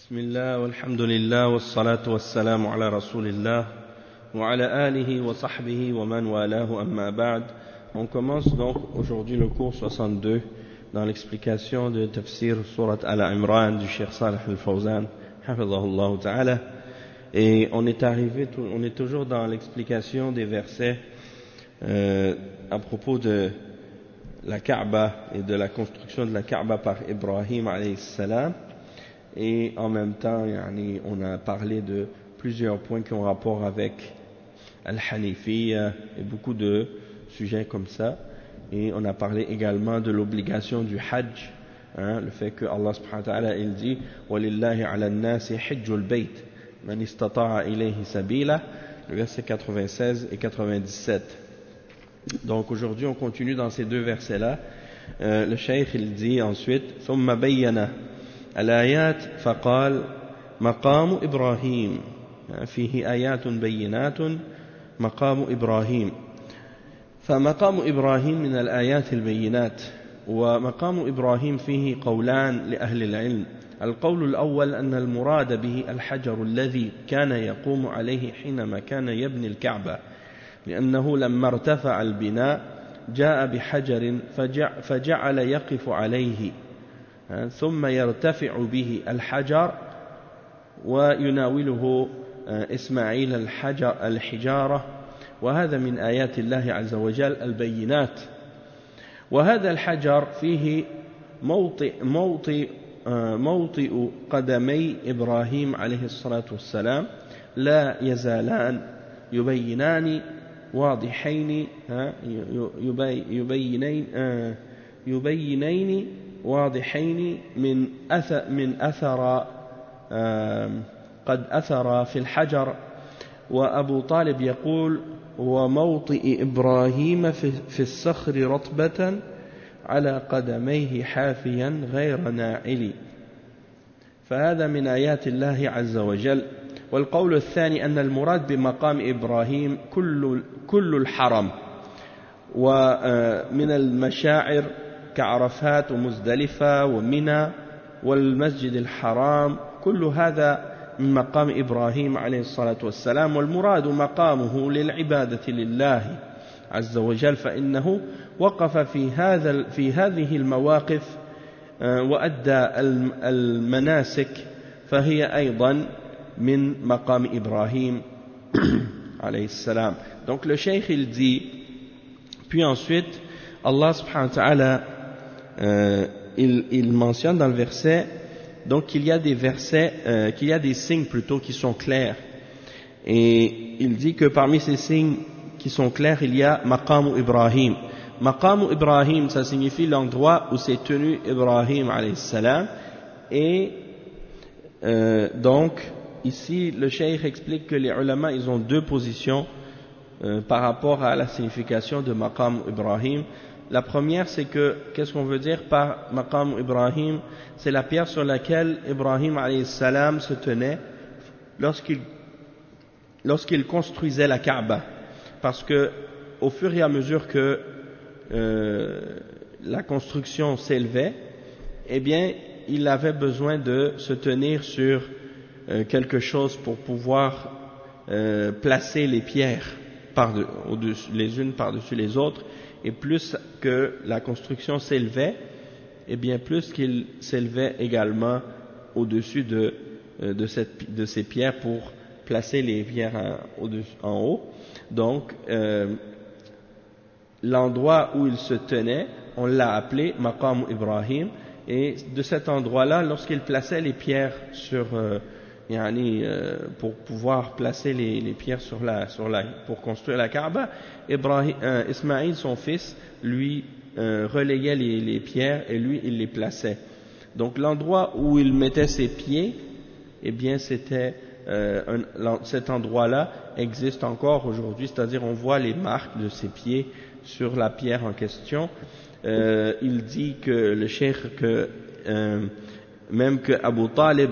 بسم الله والحمد لله والصلاة والسلام على رسول الله وعلى آله وصحبه ومن والاه أما بعد. On commence donc aujourd'hui le cours 62 dans l'explication de Tafsir Surat Al-Imran du Cheikh Salih Al-Fawzan hafidhahullah ta'ala, et on est toujours dans l'explication des versets à propos de la Kaaba et de la construction de la Kaaba par Ibrahim alayhi salam. Et en même temps, on a parlé de plusieurs points qui ont rapport avec Al-Hanifiyya et beaucoup de sujets comme ça. Et on a parlé également de l'obligation du Hajj, le fait que Allah subhanahu wa ta'ala il dit وَلِلَّهِ عَلَى النَّاسِ حِجُّ الْبَيْتِ مَنِ اسْتَطَاعَ إِلَيْهِ سَبِيلًا, le verset 96 et 97. Donc aujourd'hui on continue dans ces deux versets-là. Le Cheikh il dit ensuite ثُمَّ بَيَّنَ الآيات فقال مقام إبراهيم فيه آيات بينات مقام إبراهيم. فمقام إبراهيم من الآيات البينات، ومقام إبراهيم فيه قولان لأهل العلم. القول الأول أن المراد به الحجر الذي كان يقوم عليه حينما كان يبني الكعبة، لأنه لما ارتفع البناء جاء بحجر فجعل يقف عليه، ثم يرتفع به الحجر ويناوله إسماعيل الحجارة، وهذا من آيات الله عز وجل البينات. وهذا الحجر فيه موطئ قدمي إبراهيم عليه الصلاة والسلام، لا يزالان يبينان واضحين من أثر قد أثر في الحجر. وأبو طالب يقول وموطئ إبراهيم في الصخر رطبة على قدميه حافيا غير ناعل، فهذا من آيات الله عز وجل. والقول الثاني أن المراد بمقام إبراهيم كل الحرم ومن المشاعر كعرفات ومزدلفة ومنى والمسجد الحرام، كل هذا من مقام إبراهيم عليه الصلاة والسلام. والمراد مقامه للعبادة لله عز وجل، فإنه وقف في هذه المواقف وأدى المناسك، فهي أيضا من مقام إبراهيم عليه السلام. Donc le cheikh il dit, puis ensuite Allah subhanahu wa ta'ala il mentionne dans le verset donc qu'il y a des versets, qu'il y a des signes plutôt qui sont clairs, et il dit que parmi ces signes qui sont clairs il y a Maqam Ibrahim. Maqam Ibrahim, ça signifie l'endroit où s'est tenu Ibrahim alayhi salam. Et donc ici le cheikh explique que les ulama ils ont deux positions par rapport à la signification de Maqam Ibrahim. La première, c'est que, qu'est-ce qu'on veut dire par Maqam Ibrahim? C'est la pierre sur laquelle Ibrahim alayhi salam se tenait lorsqu'il construisait la Kaaba. Parce que, au fur et à mesure que la construction s'élevait, eh bien, il avait besoin de se tenir sur quelque chose pour pouvoir placer les pierres les unes par-dessus les autres. Et plus que la construction s'élevait, et bien plus qu'il s'élevait également au-dessus de ces pierres pour placer les pierres en haut. Donc, l'endroit où il se tenait, on l'a appelé Maqam Ibrahim, et de cet endroit-là, lorsqu'il plaçait les pierres pour pouvoir placer les pierres pour construire la Kaaba, Ismaïl, son fils, lui relayait les pierres et lui il les plaçait. Donc l'endroit où il mettait ses pieds, eh bien c'était cet endroit-là existe encore aujourd'hui, c'est-à-dire on voit les marques de ses pieds sur la pierre en question. Il dit que le cheikh que même que Abu Talib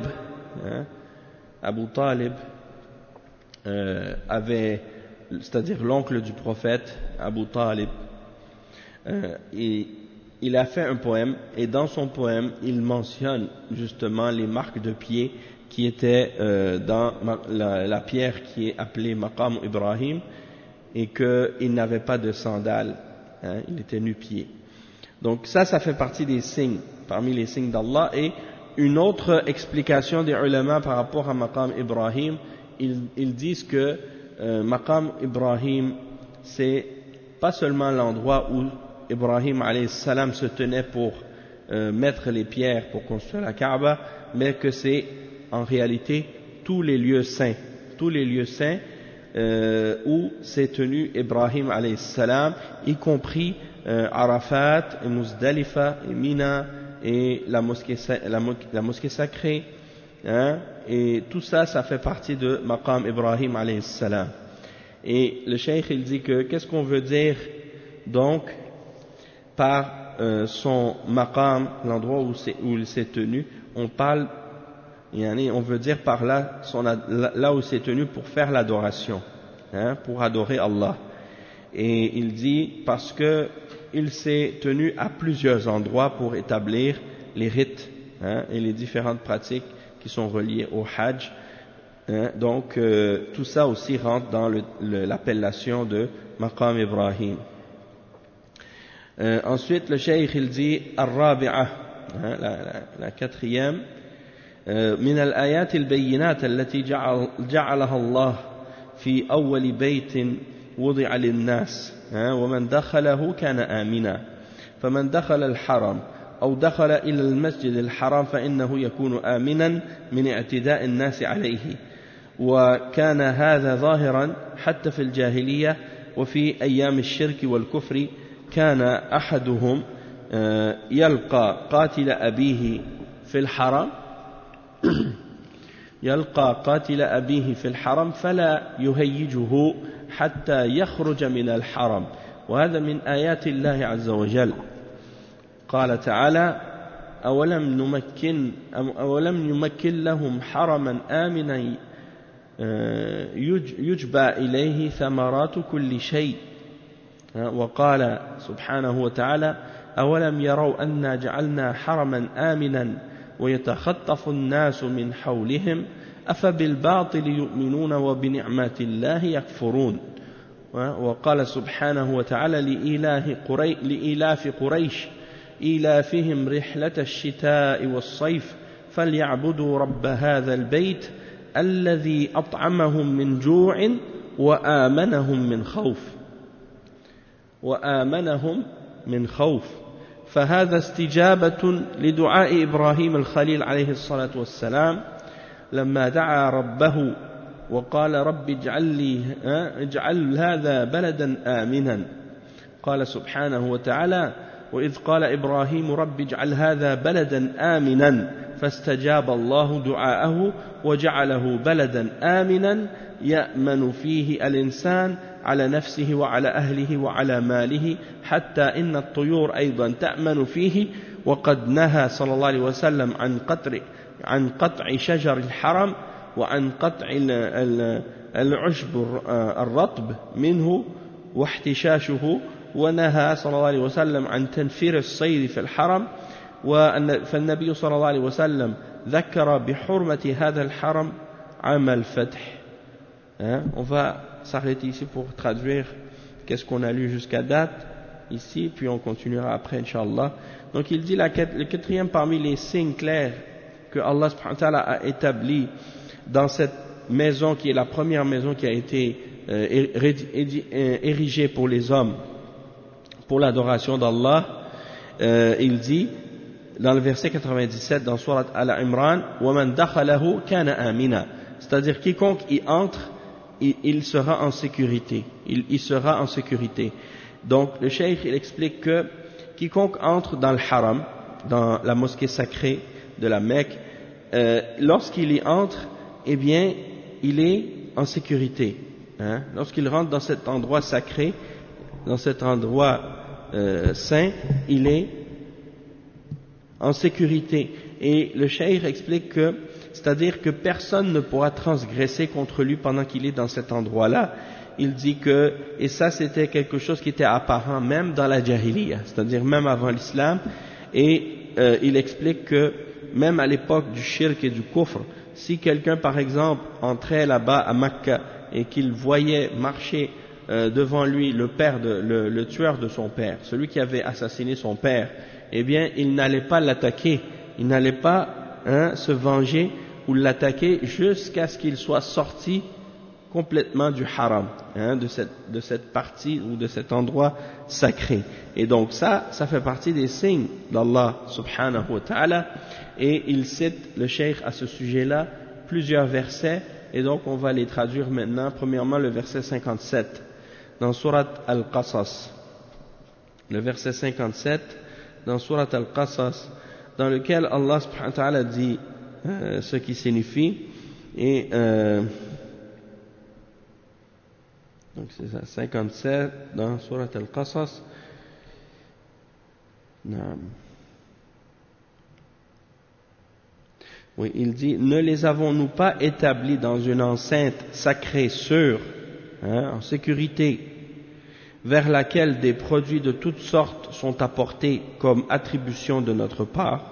avait, c'est-à-dire l'oncle du prophète Abu Talib, et il a fait un poème, et dans son poème, il mentionne justement les marques de pied qui étaient dans la pierre qui est appelée Maqam Ibrahim, et qu'il n'avait pas de sandales, hein, il était nu-pied. Donc ça fait partie des signes, parmi les signes d'Allah. Et une autre explication des ulama par rapport à Maqam Ibrahim, ils disent que Maqam Ibrahim, c'est pas seulement l'endroit où Ibrahim alayhi salam se tenait pour mettre les pierres pour construire la Kaaba, mais que c'est en réalité tous les lieux saints où s'est tenu Ibrahim alayhi salam, y compris Arafat, et Muzdalifa, et Mina, et la mosquée sacrée, hein, et tout ça, ça fait partie de Maqam Ibrahim alayhi salam. Et le cheikh il dit que qu'est-ce qu'on veut dire donc par son maqam, l'endroit où il s'est tenu, on veut dire par là là où il s'est tenu pour faire l'adoration, hein, pour adorer Allah. Et il dit parce que il s'est tenu à plusieurs endroits pour établir les rites, hein, et les différentes pratiques qui sont reliées au Hajj. Donc tout ça aussi rentre dans l'appellation de Maqam Ibrahim. Ensuite le cheikh il dit Ar-Rabi'a, la quatrième, من الآيات البينات التي جعلها الله في أول بيت وضع للناس ومن دخله كان آمنا فمن دخل الحرم أو دخل إلى المسجد الحرام فإنه يكون آمنا من اعتداء الناس عليه وكان هذا ظاهرا حتى في الجاهلية وفي أيام الشرك والكفر كان أحدهم يلقى قاتل أبيه في الحرم فلا يهيجه حتى يخرج من الحرم وهذا من آيات الله عز وجل. قال تعالى أولم نمكن لهم حرما آمنا يجبى إليه ثمرات كل شيء وقال سبحانه وتعالى أولم يروا أنا جعلنا حرما آمنا ويتخطف الناس من حولهم أفبالباطل يؤمنون وبنعمات الله يكفرون. وقال سبحانه وتعالى لإيلاف قريش إيلافهم رحلة الشتاء والصيف فليعبدوا رب هذا البيت الذي أطعمهم من جوع وآمنهم من خوف فهذا استجابة لدعاء إبراهيم الخليل عليه الصلاة والسلام لما دعا ربه وقال رب اجعل هذا بلدا آمنا. قال سبحانه وتعالى وإذ قال إبراهيم رب اجعل هذا بلدا آمنا فاستجاب الله دعاءه وجعله بلدا آمنا يأمن فيه الإنسان على نفسه وعلى أهله وعلى ماله حتى إن الطيور أيضا تأمن فيه وقد نهى صلى الله عليه وسلم عن قطع شجر الحرم وعن قطع العشب الرطب منه واحتشاشه ونهى صلى الله عليه وسلم عن تنفير الصيد في الحرم فالنبي صلى الله عليه وسلم ذكر بحرمة هذا الحرم عام الفتح. On va s'arrêter ici pour traduire qu'est-ce qu'on a lu jusqu'à date ici, puis on continuera après Inch'Allah. Donc il dit le quatrième parmi les signes clairs que Allah subhanahu wa ta'ala a établi dans cette maison qui est la première maison qui a été érigée pour les hommes pour l'adoration d'Allah, il dit dans le verset 97 dans Surat Al-Imran وَمَنْ دَخَلَهُ كَانَ آمِنًا, c'est-à-dire quiconque y entre il sera en sécurité, il sera en sécurité. Donc le cheikh il explique que quiconque entre dans le haram, dans la mosquée sacrée de la Mecque, lorsqu'il y entre, eh bien il est en sécurité, hein? Lorsqu'il rentre dans cet endroit sacré, dans cet endroit saint, il est en sécurité. Et le cheikh explique que c'est-à-dire que personne ne pourra transgresser contre lui pendant qu'il est dans cet endroit-là. Il dit que, et ça c'était quelque chose qui était apparent même dans la Jahiliya, c'est-à-dire même avant l'islam, et il explique que même à l'époque du shirk et du kufr, si quelqu'un par exemple entrait là-bas à Makka et qu'il voyait marcher devant lui le tueur de son père, celui qui avait assassiné son père, eh bien il n'allait pas l'attaquer, il n'allait pas se venger ou l'attaquer jusqu'à ce qu'il soit sorti complètement du haram, de cette partie ou de cet endroit sacré. Et donc ça fait partie des signes d'Allah subhanahu wa ta'ala, et il cite le cheikh à ce sujet-là plusieurs versets, et donc on va les traduire maintenant. Premièrement le verset 57 dans Surat Al-Qasas, le verset 57 dans Surat Al-Qasas, dans lequel Allah subhanahu wa ta'ala dit ce qui signifie, et donc c'est ça, 57 dans Surat Al-Qasas. Oui, il dit, ne les avons-nous pas établis dans une enceinte sacrée sûre, en sécurité, vers laquelle des produits de toutes sortes sont apportés comme attribution de notre part,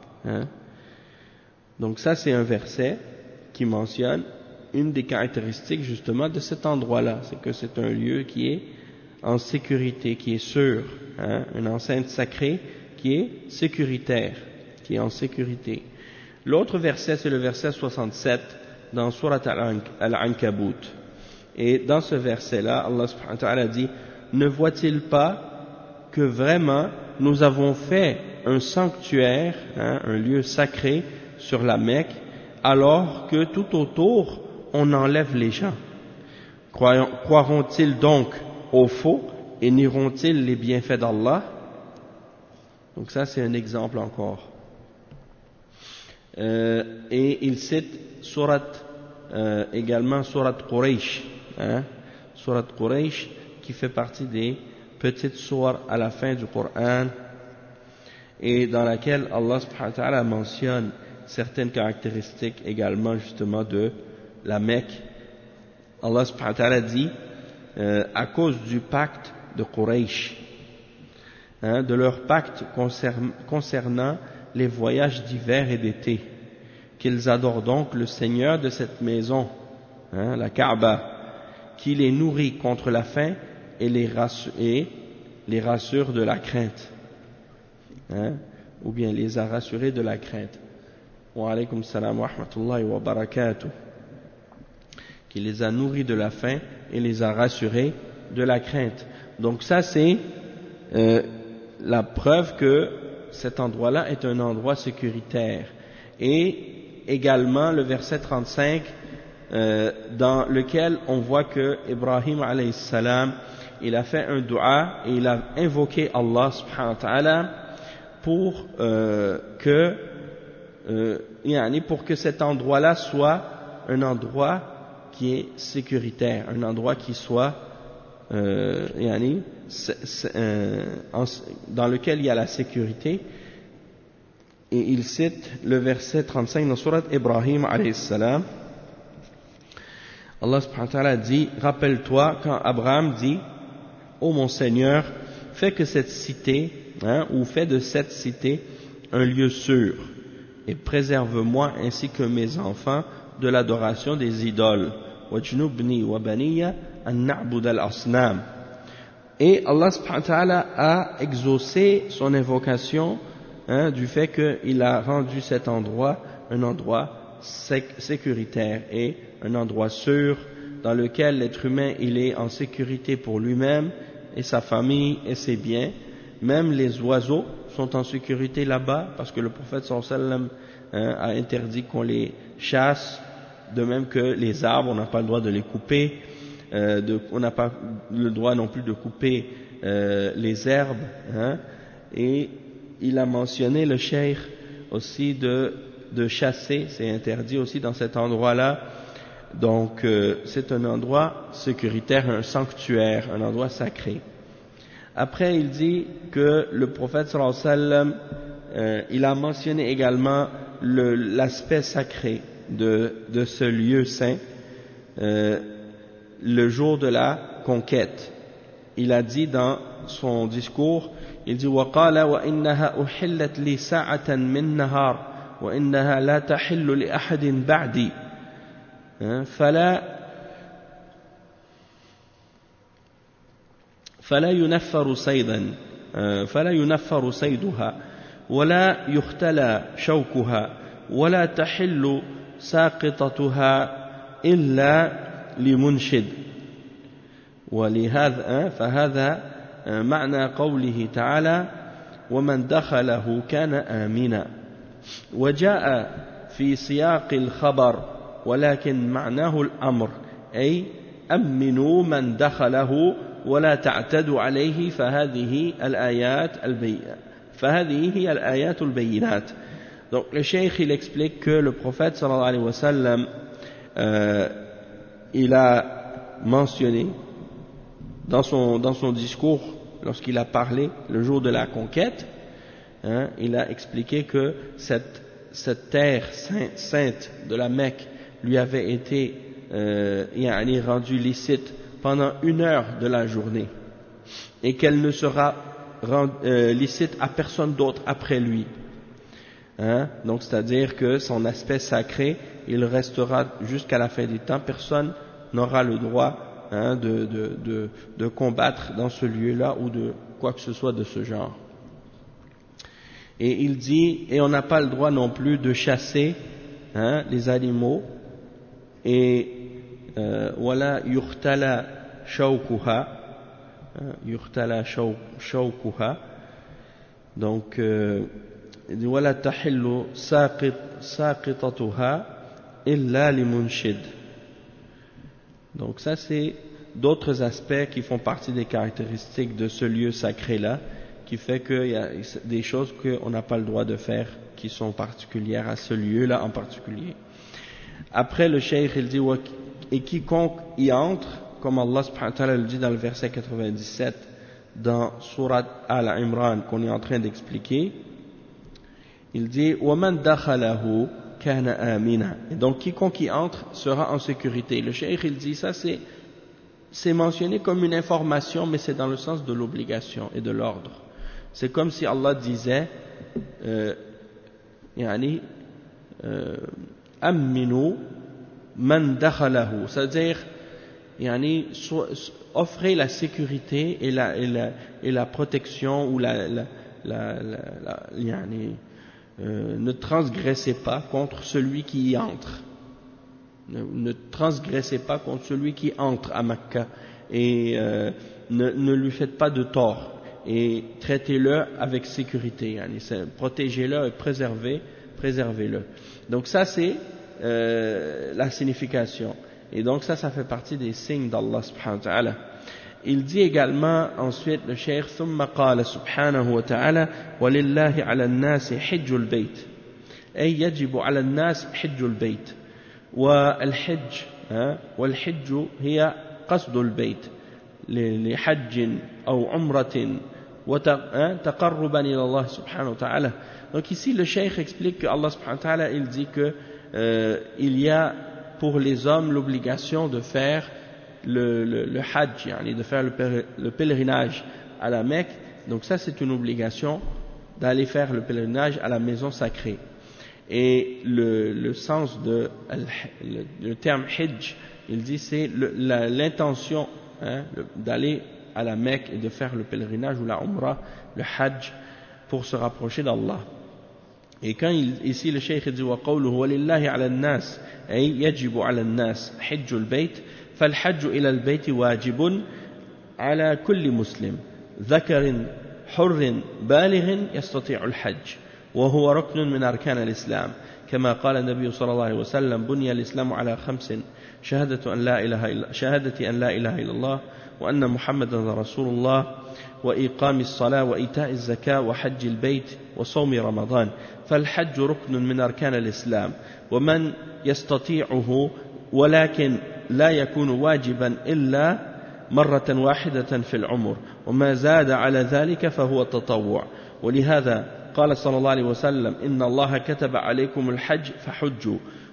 Donc ça c'est un verset qui mentionne une des caractéristiques justement de cet endroit-là, c'est que c'est un lieu qui est en sécurité, qui est sûr, une enceinte sacrée qui est sécuritaire, qui est en sécurité. L'autre verset c'est le verset 67 dans Surat Al-Ankabut. Et dans ce verset-là, Allah subhanahu wa ta'ala dit, ne voit-il pas que vraiment nous avons fait un sanctuaire, un lieu sacré sur la Mecque, alors que tout autour on enlève les gens. Croiront-ils donc au faux et nieront-ils les bienfaits d'Allah? Donc ça c'est un exemple encore. Et il cite également Surat Quraysh, Surat Quraysh qui fait partie des petites sourates à la fin du Coran, et dans laquelle Allah subhanahu wa ta'ala mentionne certaines caractéristiques également justement de la Mecque. Allah subhanahu wa ta'ala dit à cause du pacte de Quraysh, de leur pacte concernant les voyages d'hiver et d'été, qu'ils adorent donc le Seigneur de cette maison, la Kaaba, qui les nourrit contre la faim et les rassure de la crainte, ou bien les a rassurés de la crainte. Wa alaykum salam wa rahmatullahi wa barakatuh. Qui les a nourris de la faim et les a rassurés de la crainte. Donc ça c'est la preuve que cet endroit-là est un endroit sécuritaire. Et également le verset 35 dans lequel on voit que Ibrahim alayhi salam, il a fait un dua et il a invoqué Allah subhanahu wa ta'ala pour que cet endroit-là soit un endroit qui est sécuritaire, un endroit qui soit dans lequel il y a la sécurité. Et il cite le verset 35 dans Surat Ibrahim alayhi salam. Allah subhanahu wa ta'ala dit, rappelle-toi quand Abraham dit, ô mon Seigneur, fais que cette cité, ou fais de cette cité un lieu sûr, et préserve-moi ainsi que mes enfants de l'adoration des idoles. Wajnubni wa baniya an na'bud al-asnam. Et Allah subhanahu wa ta'ala a exaucé son invocation du fait qu'il a rendu cet endroit un endroit sécuritaire et un endroit sûr dans lequel l'être humain il est en sécurité pour lui-même et sa famille et ses biens. Même les oiseaux sont en sécurité là-bas parce que le prophète sallallahu alayhi wa sallam a interdit qu'on les chasse, de même que les arbres, on n'a pas le droit de les couper, on n'a pas le droit non plus de couper les herbes, et il a mentionné le cheikh aussi de chasser, c'est interdit aussi dans cet endroit-là. Donc c'est un endroit sécuritaire, un sanctuaire, un endroit sacré. Après il dit que le prophète sallallahu alayhi wa sallam il a mentionné également l'aspect sacré de ce lieu saint le jour de la conquête. Il a dit dans son discours, il dit وقال وإنها أحلت لي ساعة من نهار وإنها لا تحل لأحد بعدي فلا ينفر صيدها ولا يختلى شوكها ولا تحل ساقطتها إلا لمنشد. ولهذا فهذا معنى قوله تعالى ومن دخله كان آمنا. وجاء في سياق الخبر ولكن معناه الأمر أي أمنوا من دخله ولا تعتدوا عليه فهذه هي الآيات البينات. Donc le cheikh il explique que le prophète sallallahu alayhi wa sallam il a mentionné dans son discours lorsqu'il a parlé le jour de la conquête, il a expliqué que cette terre sainte de la Mecque lui avait été rendue licite pendant 1 heure de la journée et qu'elle ne sera licite à personne d'autre après lui. Donc c'est-à-dire que son aspect sacré, il restera jusqu'à la fin des temps, personne n'aura le droit de combattre dans ce lieu-là ou de quoi que ce soit de ce genre. Et il dit, et on n'a pas le droit non plus de chasser les animaux, et wala yuhtala shawkuha, donc wala tahillu saqitatuha illa limunshid. Donc ça c'est d'autres aspects qui font partie des caractéristiques de ce lieu sacré-là, qui fait qu'il y a des choses qu'on n'a pas le droit de faire qui sont particulières à ce lieu-là en particulier. Après le cheikh il dit et quiconque y entre, comme Allah subhanahu wa ta'ala le dit dans le verset 97 dans Surat Al-Imran qu'on est en train d'expliquer, il dit وَمَنْ دَخَلَهُ كَانَ آمِنًا. Et donc quiconque y entre sera en sécurité. Le cheikh il dit ça c'est mentionné comme une information, mais c'est dans le sens de l'obligation et de l'ordre. C'est comme si Allah disait aminu man dakhalahu, c'est-à-dire offrez la sécurité et la protection ou ne transgressez pas contre celui qui y entre. Ne transgressez pas contre celui qui entre à Mecca et ne lui faites pas de tort et traitez-le avec sécurité, protégez-le et préservez-le. Donc ça c'est la signification, et donc ça fait partie des signes d'Allah subhanahu wa ta'ala. Il dit également ensuite le cheikh ثم قال سبحانه وتعالى ولله على الناس حج البيت أي يجب على الناس حج البيت. والحج هي قصد البيت لحج أو عمرة وتقربا إلى الله سبحانه وتعالى. Donc ici le cheikh explique que Allah subhanahu wa ta'ala il dit que il y a pour les hommes l'obligation de faire le hajj, de faire le pèlerinage à la Mecque. Donc ça c'est une obligation d'aller faire le pèlerinage à la maison sacrée. Et le sens le terme hajj, il dit c'est l'intention d'aller à la Mecque et de faire le pèlerinage ou la umrah, le hajj, pour se rapprocher d'Allah. Et quand ici le cheikh dit وقوله ولله على الناس أي يجب على الناس حج البيت فالحج إلى البيت واجب على كل مسلم ذكر حر بالغ يستطيع الحج وهو ركن من أركان الإسلام كما قال النبي صلى الله عليه وسلم بني الإسلام على 5 شهادة أن لا إله إلا الله وأن محمدا رسول الله وإقام الصلاة وإيتاء الزكاة وحج البيت وصوم رمضان فالحج ركن من أركان الإسلام ومن يستطيعه ولكن لا يكون واجبا إلا مرة واحدة في العمر وما زاد على ذلك فهو التطوع. ولهذا قال صلى الله عليه وسلم إن الله كتب عليكم الحج فحجوا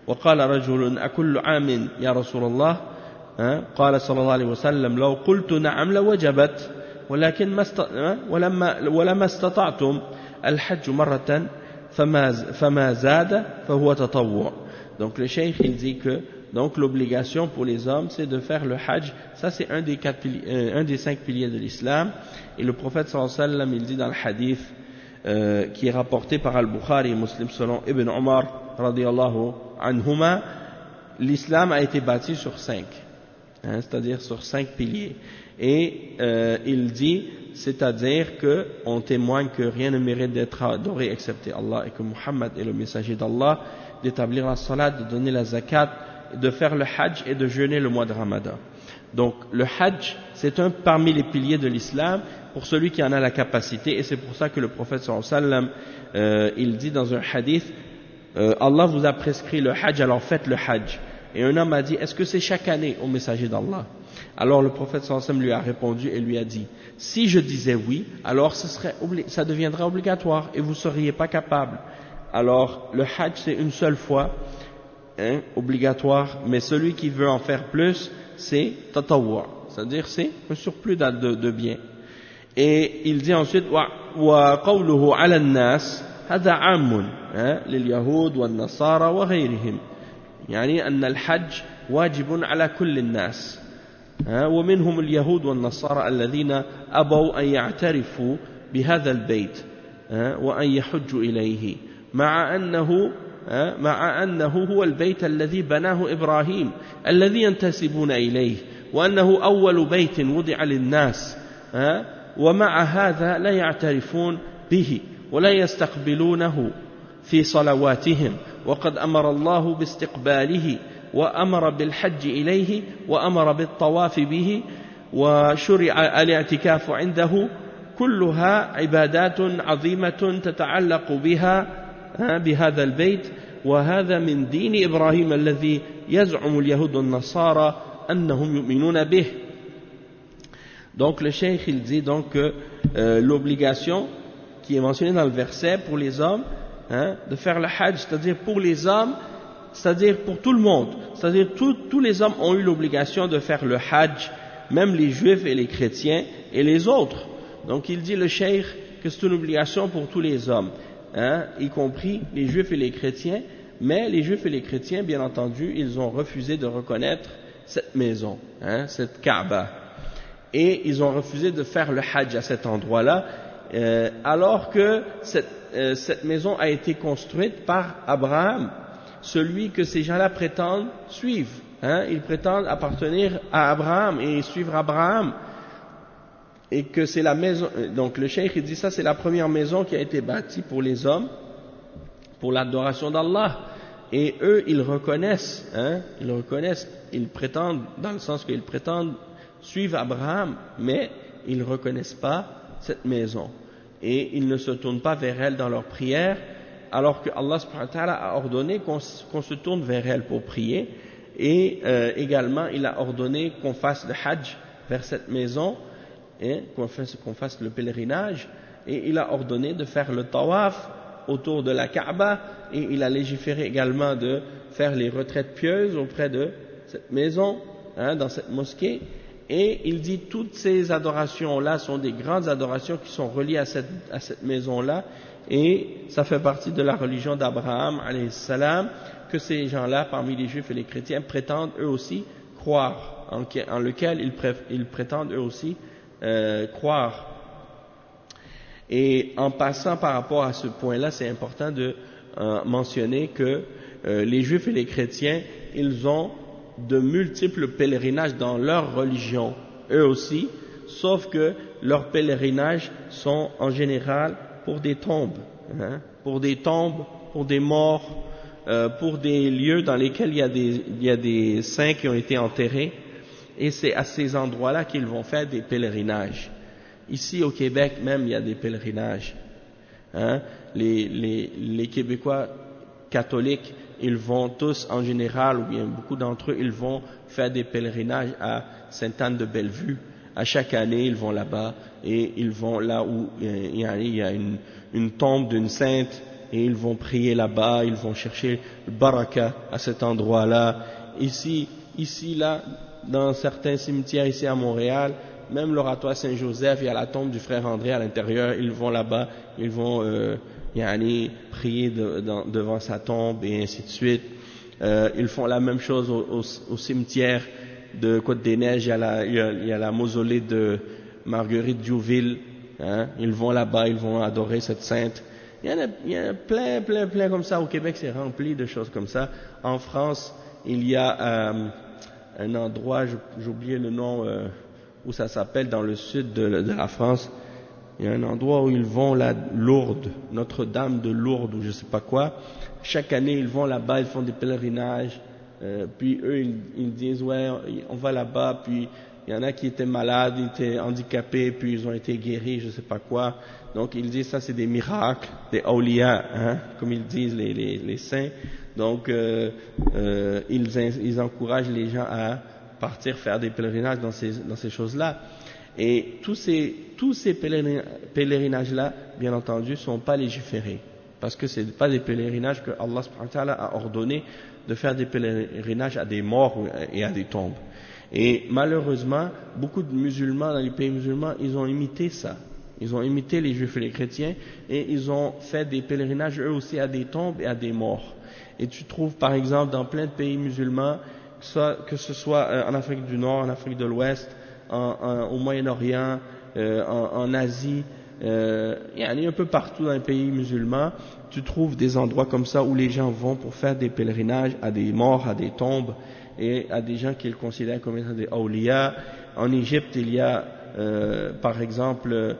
وقال رجل أكل عام يا رسول الله قال صلى الله عليه وسلم لو قلت نعم لوجبت ولكن ولما استطعتم الحج مرة فما زاد فهو تطوع. Donc le cheikh il dit que donc l'obligation pour les hommes c'est de faire le hajj, ça c'est un des 5 piliers de l'islam, et le prophète sallallahu alayhi wa sallam il dit dans le hadith qui est rapporté par Al-Bukhari et Muslim selon Ibn Omar radiyallahu anhuma, l'islam a été bâti sur 5, c'est-à-dire sur 5 piliers, et il dit, c'est-à-dire que on témoigne que rien ne mérite d'être adoré excepté Allah, et que Muhammad est le messager d'Allah, d'établir la salat, de donner la zakat, de faire le hajj et de jeûner le mois de Ramadan. Donc le hajj c'est un parmi les piliers de l'islam pour celui qui en a la capacité, et c'est pour ça que le prophète sallallahu alayhi wa sallam il dit dans un hadith Allah vous a prescrit le hajj, alors faites le hajj. Et un homme a dit, est-ce que c'est chaque année au messager d'Allah? Alors le prophète sallallahu alayhi wa sallam lui a répondu et lui a dit, si je disais oui, alors ça deviendrait obligatoire et vous ne seriez pas capable. Alors le hajj c'est une seule fois obligatoire, mais celui qui veut en faire plus c'est tatawwa, c'est-à-dire c'est un surplus de biens. Et il dit ensuite wa qawluhu ala an-nas hada 'amun lil yahud wan nasara wa ghayrihim, يعني أن الحج واجب على كل الناس ومنهم اليهود والنصارى الذين أبوا أن يعترفوا بهذا البيت وأن يحجوا إليه مع أنه هو البيت الذي بناه إبراهيم الذي ينتسبون إليه وأنه أول بيت وضع للناس ومع هذا لا يعترفون به ولا يستقبلونه في صلواتهم وقد أمر الله باستقباله وأمر بالحج إليه وأمر بالطواف به وشرع الاعتكاف عنده، كلها عبادات عظيمة تتعلق بهذا البيت، وهذا من دين إبراهيم الذي يزعم اليهود والنصارى أنهم يؤمنون به. Donc le cheikh il dit donc que l'obligation qui est mentionnée dans le verset pour les hommes de faire le hajj, c'est-à-dire pour les hommes, c'est-à-dire pour tout le monde, c'est-à-dire tous les hommes ont eu l'obligation de faire le hajj, même les juifs et les chrétiens et les autres. Donc il dit le cheikh que c'est une obligation pour tous les hommes, y compris les juifs et les chrétiens, mais les juifs et les chrétiens bien entendu ils ont refusé de reconnaître cette maison, cette Kaaba, et ils ont refusé de faire le hajj à cet endroit-là, alors que cette maison a été construite par Abraham, celui que ces gens-là prétendent suivre. Ils prétendent appartenir à Abraham et suivre Abraham, et que c'est la maison. Donc le cheikh il dit ça, c'est la première maison qui a été bâtie pour les hommes, pour l'adoration d'Allah. Et eux, ils reconnaissent, ils prétendent, dans le sens qu'ils prétendent suivre Abraham, mais ils ne reconnaissent pas cette maison. Et ils ne se tournent pas vers elle dans leur prière, alors que Allah subhanahu wa ta'ala a ordonné qu'on se tourne vers elle pour prier, et également il a ordonné qu'on fasse le hajj vers cette maison, qu'on fasse le pèlerinage, et il a ordonné de faire le tawaf autour de la Kaaba, et il a légiféré également de faire les retraites pieuses auprès de cette maison, dans cette mosquée. Et il dit toutes ces adorations-là sont des grandes adorations qui sont reliées à cette maison-là, et ça fait partie de la religion d'Abraham alayhi salam, que ces gens-là parmi les juifs et les chrétiens prétendent eux aussi croire, en lequel ils prétendent eux aussi croire. Et en passant par rapport à ce point-là, c'est important de mentionner que les juifs et les chrétiens, ils ont de multiples pèlerinages dans leur religion, eux aussi, sauf que leurs pèlerinages sont en général pour des tombes, pour des morts, pour des lieux dans lesquels il y a des saints qui ont été enterrés, et c'est à ces endroits-là qu'ils vont faire des pèlerinages. Ici au Québec même, il y a des pèlerinages. Les Québécois catholiques, ils vont tous en général, ou bien beaucoup d'entre eux, ils vont faire des pèlerinages à Sainte-Anne-de-Bellevue. À chaque année, ils vont là-bas, et ils vont là où il y a une tombe d'une sainte et ils vont prier là-bas, ils vont chercher le baraka à cet endroit-là. Ici, là, dans certains cimetières ici à Montréal, même l'oratoire Saint-Joseph, il y a la tombe du frère André à l'intérieur, ils vont là-bas, ils vont prier devant sa tombe et ainsi de suite. Ils font la même chose au cimetière de Côte-des-Neiges, il y a la mausolée de Marguerite Diouville, hein, ils vont là-bas, ils vont adorer cette sainte. Il y en a plein comme ça. Au Québec, c'est rempli de choses comme ça. En France, il y a un endroit, j'ai oublié le nom, où ça s'appelle, dans le sud de la France. Il y a un endroit où ils vont là, Lourdes, Notre-Dame de Lourdes, ou je sais pas quoi. Chaque année, ils vont là-bas, ils font des pèlerinages. Puis eux, ils disent, ouais, on va là-bas. Puis il y en a qui étaient malades, ils étaient handicapés, puis ils ont été guéris, je sais pas quoi. Donc ils disent, ça c'est des miracles, des awliya, hein, comme ils disent les saints. Donc ils encouragent les gens à partir faire des pèlerinages dans ces choses-là. Et tous ces pèlerinages-là, bien entendu, sont pas légiférés. Parce que c'est pas des pèlerinages que Allah subhanahu wa ta'ala a ordonné de faire des pèlerinages à des morts et à des tombes. Et malheureusement, beaucoup de musulmans dans les pays musulmans, ils ont imité ça. Ils ont imité les juifs et les chrétiens et ils ont fait des pèlerinages eux aussi à des tombes et à des morts. Et tu trouves par exemple dans plein de pays musulmans, que ce soit en Afrique du Nord, en Afrique de l'Ouest, au Moyen-Orient, en Asie, un peu partout dans les pays musulmans, tu trouves des endroits comme ça où les gens vont pour faire des pèlerinages à des morts, à des tombes et à des gens qu'ils considèrent comme étant des awliya. En Égypte, il y a par exemple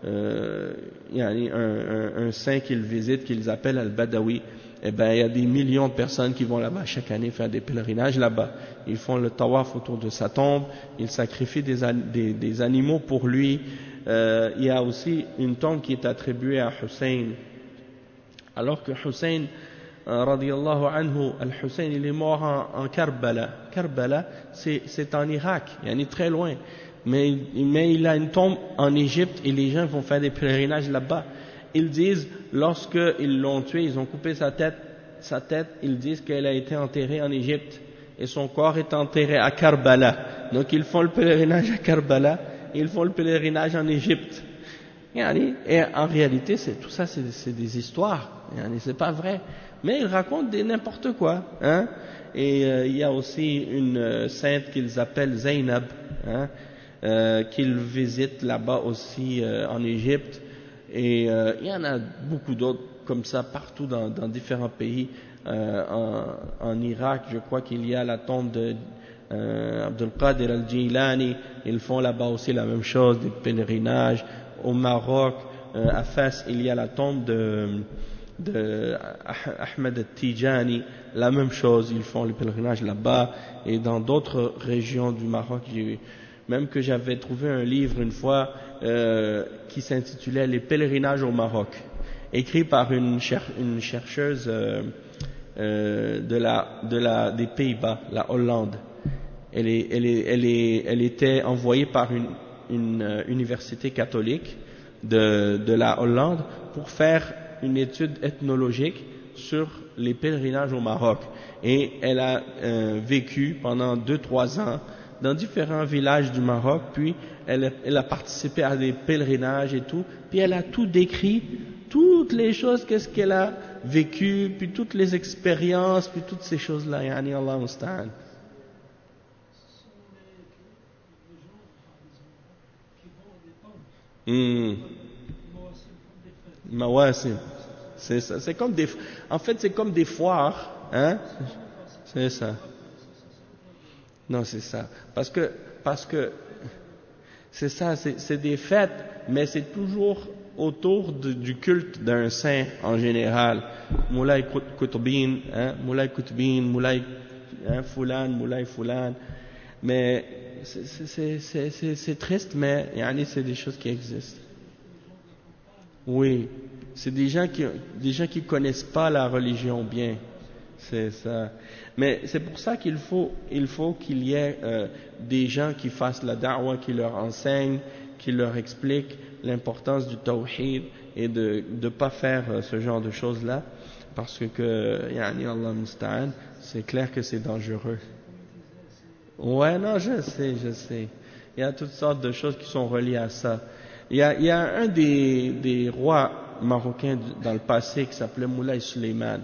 un saint qu'ils visitent qu'ils appellent Al-Badawi. Eh ben, il y a des millions de personnes qui vont là-bas chaque année faire des pèlerinages là-bas. Ils font le tawaf autour de sa tombe, ils sacrifient des animaux pour lui. Il y a aussi une tombe qui est attribuée à Hussein. Alors que Hussein, radiyallahu anhu, Al-Hussein, il est mort en Karbala. Karbala, c'est en Irak, il est très loin. Mais il a une tombe en Égypte et les gens vont faire des pèlerinages là-bas. Ils disent, lorsqu'ils l'ont tué, ils ont coupé sa tête, ils disent qu'elle a été enterrée en Égypte et son corps est enterré à Karbala. Donc ils font le pèlerinage à Karbala, et ils font le pèlerinage en Égypte. Et en réalité, tout ça, c'est des histoires. C'est pas vrai. Mais ils racontent n'importe quoi. Hein. Et il y a aussi une sainte qu'ils appellent Zainab, hein, qu'ils visitent là-bas aussi en Égypte. Et il y en a beaucoup d'autres comme ça partout dans différents pays. En Irak, je crois qu'il y a la tombe de Abdul Qadir al-Jilani. Ils font là-bas aussi la même chose, des pèlerinages. Au Maroc, à Fès, il y a la tombe de Ahmed al-Tijani. La même chose, ils font le pèlerinage là-bas. Et dans d'autres régions du Maroc, même que j'avais trouvé un livre une fois qui s'intitulait Les pèlerinages au Maroc, écrit par une chercheuse des Pays-Bas, la Hollande. Elle était envoyée par une université catholique de la Hollande pour faire une étude ethnologique sur les pèlerinages au Maroc. Et elle a vécu pendant 2-3 ans dans différents villages du Maroc, puis elle a participé à des pèlerinages et tout, puis elle a tout décrit, toutes les choses, qu'est-ce qu'elle a vécu, puis toutes les expériences, puis toutes ces choses-là, Allah musta'an. Mawasim. C'est ça. En fait, c'est comme des foires, hein? C'est ça. Non, c'est ça. Parce que c'est ça, c'est des fêtes, mais c'est toujours autour du culte d'un saint en général. Moulay Koutbin, hein? Moulay Koutbin, Moulay Foulan, Moulay Foulan. Mais c'est triste, mais c'est des choses qui existent. Oui, c'est des gens qui connaissent pas la religion bien. C'est ça. Mais c'est pour ça qu'il faut qu'il y ait des gens qui fassent la da'wah, qui leur enseignent, qui leur expliquent l'importance du tawhid et de ne pas faire ce genre de choses-là, parce que yani Allah musta'an, c'est clair que c'est dangereux. Ouais, non, je sais. Il y a toutes sortes de choses qui sont reliées à ça. Il y a un des rois marocains dans le passé qui s'appelait Moulay Suleiman.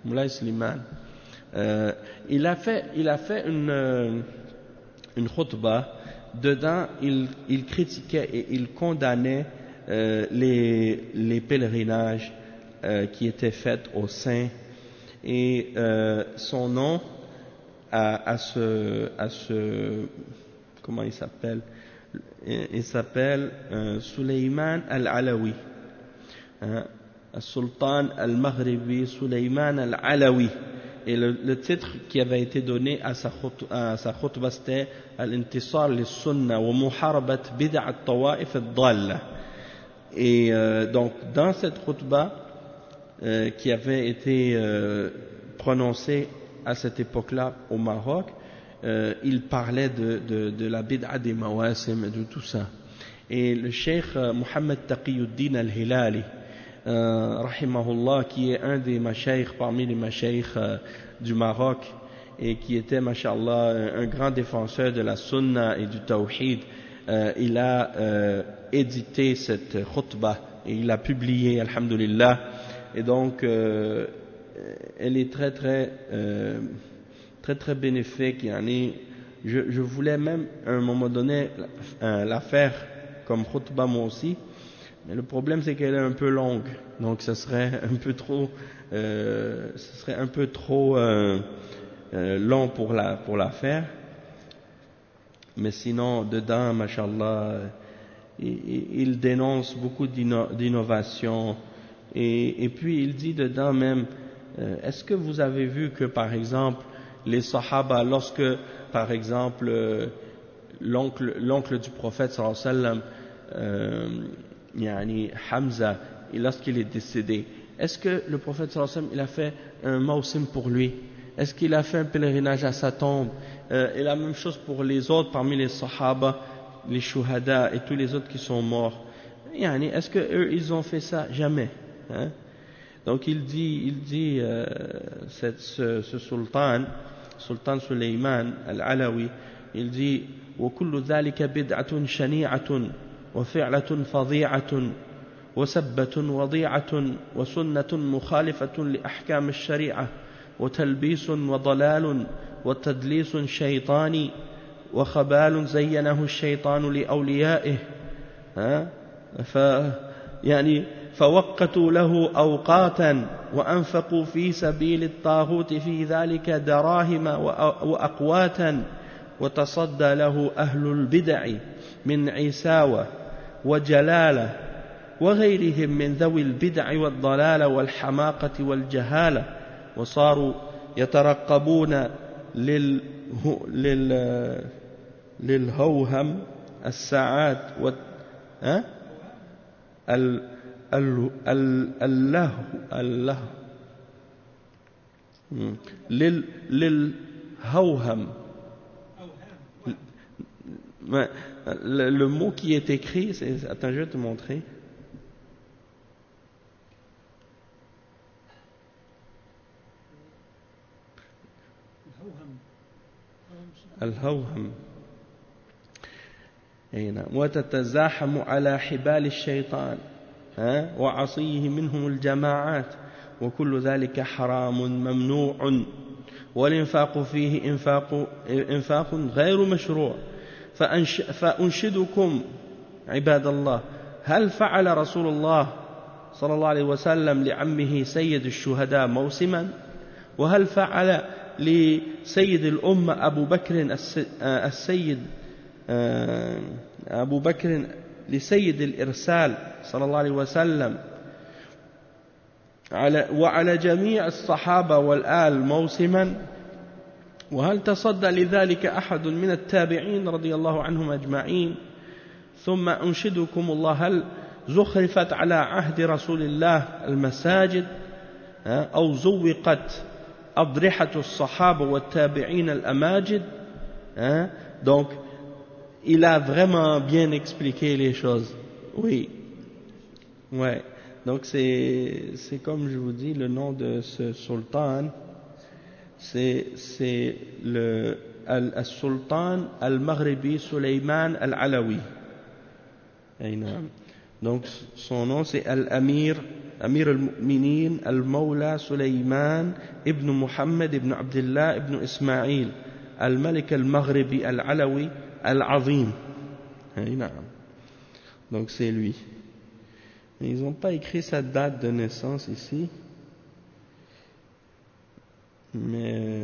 Il a fait une khutbah. Dedans, il critiquait et il condamnait les pèlerinages qui étaient faits aux saints, et son nom à ce comment il s'appelle? Il s'appelle Suleiman al-Alawi, Sultan al-Maghribi Suleiman al-Alawi. Et le titre qui avait été donné à sa khutbah, c'était Al-Intisar lis-Sunnah wa Muharabat Bid'a at-Tawa'if ad-Dalla. Et donc dans cette khutbah qui avait été prononcée à cette époque-là au Maroc, il parlait de la bid'a des mawasim et de tout ça. Et le cheikh Mohammed Taqiyuddin al-Hilali, rahimahullah, qui est un des mashayikh parmi les mashayikh du Maroc, et qui était, mashallah, un grand défenseur de la sunna et du tawhid, il a édité cette khutbah et il l'a publiée, alhamdulillah. Et donc elle est très bénéfique. Je voulais même à un moment donné la faire comme khutbah moi aussi, mais le problème c'est qu'elle est un peu longue, donc ce serait un peu trop long pour la faire. Mais sinon dedans, mashallah, il dénonce beaucoup d'innovations, et puis il dit dedans même, est-ce que vous avez vu que par exemple les sahaba, lorsque par exemple l'oncle du prophète sallallahu alayhi wa sallam, Hamza, et lorsqu'il est décédé, est-ce que le prophète sallallahu alayhi wa sallam, il a fait un mawsim pour lui? Est-ce qu'il a fait un pèlerinage à sa tombe? Et la même chose pour les autres parmi les sahaba, les shuhada et tous les autres qui sont morts. Est-ce que eux ils ont fait ça? Jamais. Donc il dit ce sultan Suleiman al-Alawi, il dit وكل ذلك بدعة شنيعة وفعلة فظيعة وسبة وضيعة وسنة مخالفة لأحكام الشريعة وتلبيس وضلال وتدليس شيطاني وخبال زينه الشيطان لأوليائه. فوقتوا له أوقاتا وأنفقوا في سبيل الطاغوت في ذلك دراهم وأقواتا، وتصدى له أهل البدع من عيساوة وجلالة وغيرهم من ذوي البدع والضلال والحماقة والجهالة، وصاروا يترقبون للهوهم الساعات للهوهم. Le mot qui est écrit, attends, je vais te montrer. الهوهم وتتزاحم على حبال الشيطان وعصيه منهم الجماعات، وكل ذلك حرام ممنوع، والإنفاق فيه إنفاق غير مشروع. فأنشدكم عباد الله، هل فعل رسول الله صلى الله عليه وسلم لعمه سيد الشهداء موسما؟ وهل فعل لسيد الأمة أبو بكر السيد أبو بكر لسيد الإرسال صلى الله عليه وسلم وعلى جميع الصحابة والآل موسما؟ وهل تصدى لذلك أحد من التابعين رضي الله عنهم أجمعين؟ ثم أنشدكم الله، هل زخرفت على عهد رسول الله المساجد أو زوقت أضرحة الصحابة والتابعين الأماجد؟ Donc il a vraiment bien expliqué les choses. Oui, Ouais. Donc c'est comme je vous dis, le nom de ce sultan, c'est le Al-Sultan Al-Maghribi Sulayman Al-Alawi. Donc son nom c'est Al-Amir, Amir al-Mu'minin Al-Mawla Sulayman ibn Muhammad ibn Abdullah ibn Ismail Al-Malik Al-Maghribi Al-Alawi Al-Azim. Donc c'est lui. Ils n'ont pas écrit sa date de naissance ici, mais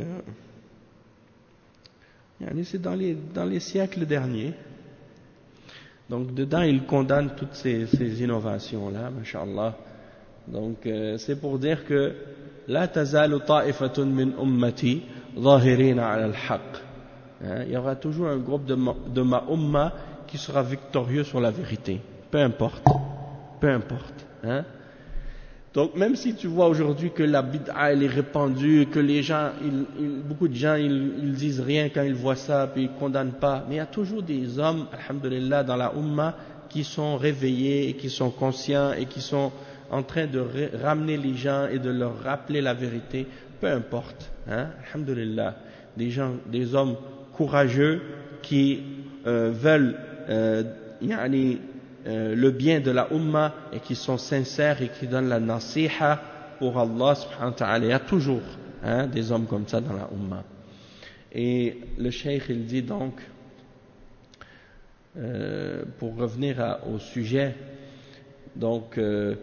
c'est dans les siècles derniers. Donc dedans il condamne toutes ces innovations-là, masha'Allah. Donc c'est pour dire que la tazalu ta'ifatun min ummati zahirina ala al-haq. Il y aura toujours un groupe de ma umma qui sera victorieux sur la vérité, peu importe. Donc même si tu vois aujourd'hui que la bid'a elle est répandue, que les gens, beaucoup de gens ils disent rien quand ils voient ça, puis ils condamnent pas, mais il y a toujours des hommes, alhamdulillah, dans la umma qui sont réveillés, et qui sont conscients et qui sont en train de ramener les gens et de leur rappeler la vérité, peu importe, alhamdulillah, des hommes courageux qui veulent le bien de la umma et qui sont sincères et qui donnent la nasiha pour Allah subhanahu wa ta'ala. Il y a toujours des hommes comme ça dans la umma. Et le cheikh il dit donc, pour revenir au sujet, donc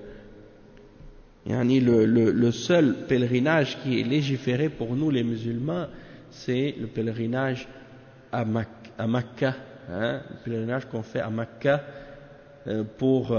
le seul pèlerinage qui est légiféré pour nous les musulmans, c'est le pèlerinage à Makkah, le pèlerinage qu'on fait à Makkah pour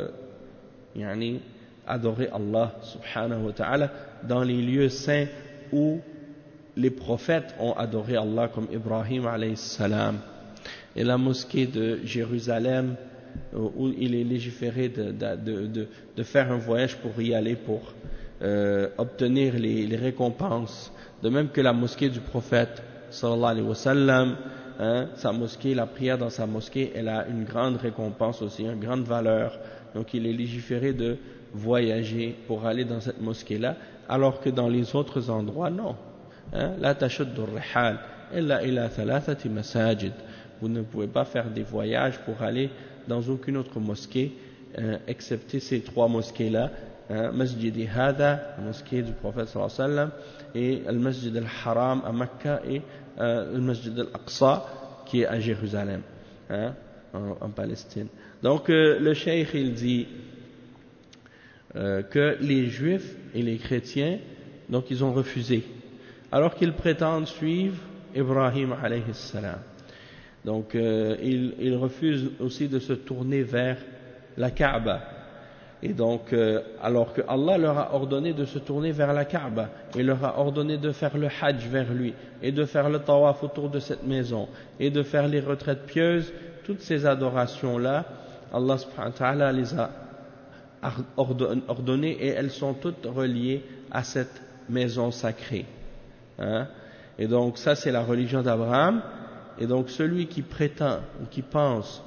adorer Allah subhanahu wa ta'ala dans les lieux saints où les prophètes ont adoré Allah, comme Ibrahim alayhi salam, et la mosquée de Jérusalem où il est légiféré de faire un voyage pour y aller pour obtenir les récompenses, de même que la mosquée du prophète sallallahu alayhi wa sallam. Sa mosquée, la prière dans sa mosquée, elle a une grande récompense aussi, une grande valeur. Donc il est légiféré de voyager pour aller dans cette mosquée-là, alors que dans les autres endroits, non. La tashuddu rihal illa ila thalathati masajid. Vous ne pouvez pas faire des voyages pour aller dans aucune autre mosquée, excepté ces trois mosquées-là. Masjid Hada, la mosquée du prophète sallallahu alayhi wa sallam, et le Masjid al-Haram à Mecca, et le Masjid al-Aqsa qui est à Jérusalem, en Palestine. Donc le cheikh il dit que les juifs et les chrétiens, donc ils ont refusé, alors qu'ils prétendent suivre Ibrahim alayhi salam. Donc ils refusent aussi de se tourner vers la Kaaba. Et donc, alors que Allah leur a ordonné de se tourner vers la Kaaba, et leur a ordonné de faire le hajj vers lui, et de faire le tawaf autour de cette maison, et de faire les retraites pieuses, toutes ces adorations-là, Allah subhanahu wa ta'ala les a ordonnées, et elles sont toutes reliées à cette maison sacrée. Et donc, ça c'est la religion d'Abraham, et donc celui qui prétend, ou qui pense,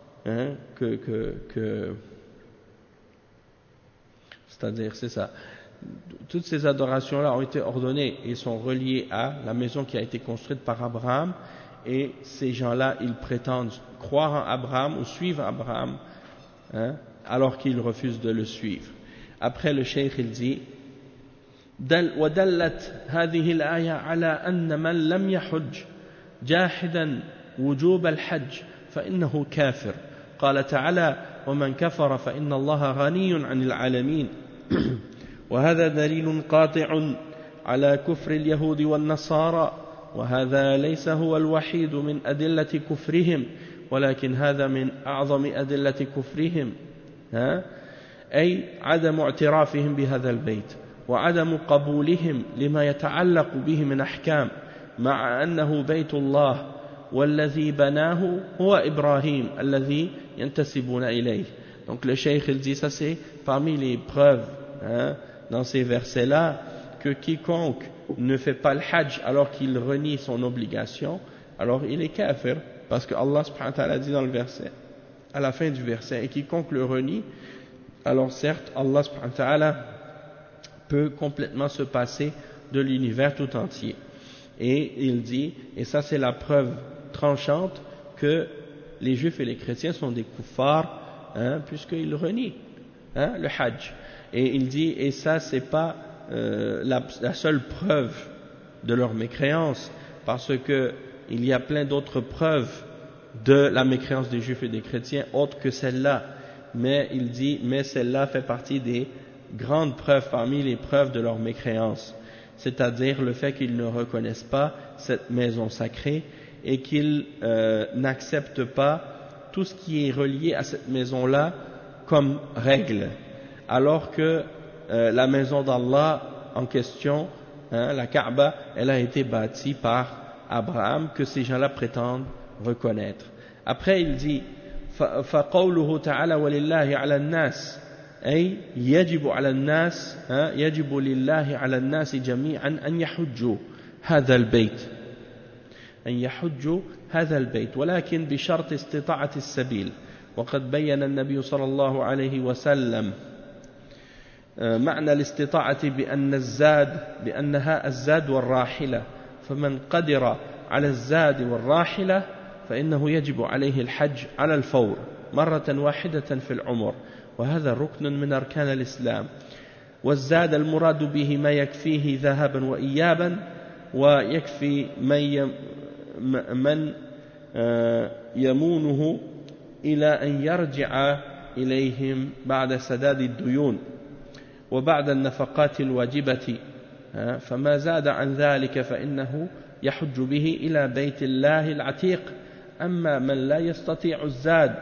c'est-à-dire, c'est ça. Toutes ces adorations-là ont été ordonnées et sont reliées à la maison qui a été construite par Abraham. Et ces gens-là, ils prétendent croire en Abraham ou suivre Abraham, alors qu'ils refusent de le suivre. Après, le cheikh, il dit وَدَلَّتْ هذه الآية على أن من لم يحج جاحدا وجوب الحج فإنه كافر. قال تعالى ومن كفر فإن الله غني عن العالمين. وهذا دليل قاطع على كفر اليهود والنصارى، وهذا ليس هو الوحيد من أدلة كفرهم، ولكن هذا من أعظم أدلة كفرهم، أي عدم اعترافهم بهذا البيت وعدم قبولهم لما يتعلق به من أحكام، مع أنه بيت الله والذي بناه هو إبراهيم الذي ينتسبون إليه. Donc le cheikh il dit ça c'est parmi les preuves dans ces versets-là, que quiconque ne fait pas le hajj alors qu'il renie son obligation, alors il est kafir, parce que Allah subhanahu wa ta'ala dit dans le verset, à la fin du verset, et quiconque le renie, alors certes, Allah subhanahu wa ta'ala peut complètement se passer de l'univers tout entier. Et il dit, et ça c'est la preuve tranchante, que les juifs et les chrétiens sont des kuffars, puisqu'ils renient le hajj. Et il dit, et ça c'est pas la seule preuve de leur mécréance, parce que il y a plein d'autres preuves de la mécréance des juifs et des chrétiens autres que celle-là. Mais il dit, mais celle-là fait partie des grandes preuves parmi les preuves de leur mécréance, c'est-à-dire le fait qu'ils ne reconnaissent pas cette maison sacrée et qu'ils n'acceptent pas tout ce qui est relié à cette maison-là comme règle, alors que la maison d'Allah en question, la Kaaba, elle a été bâtie par Abraham, que ces gens-là prétendent reconnaître. Après il dit فقوله تعالى ولله على الناس أي يجب على الناس يجب لله على الناس جميعا أن يحجوا هذا البيت ولكن بشرط استطاعة السبيل وقد بين النبي صلى الله عليه وسلم معنى الاستطاعة بأنها الزاد والراحلة فمن قدر على الزاد والراحلة فإنه يجب عليه الحج على الفور مرة واحدة في العمر وهذا ركن من أركان الإسلام والزاد المراد به ما يكفيه ذهبا وإيابا ويكفي من يمونه إلى أن يرجع إليهم بعد سداد الديون وبعد النفقات الواجبة فما زاد عن ذلك فإنه يحج به إلى بيت الله العتيق أما من لا يستطيع الزاد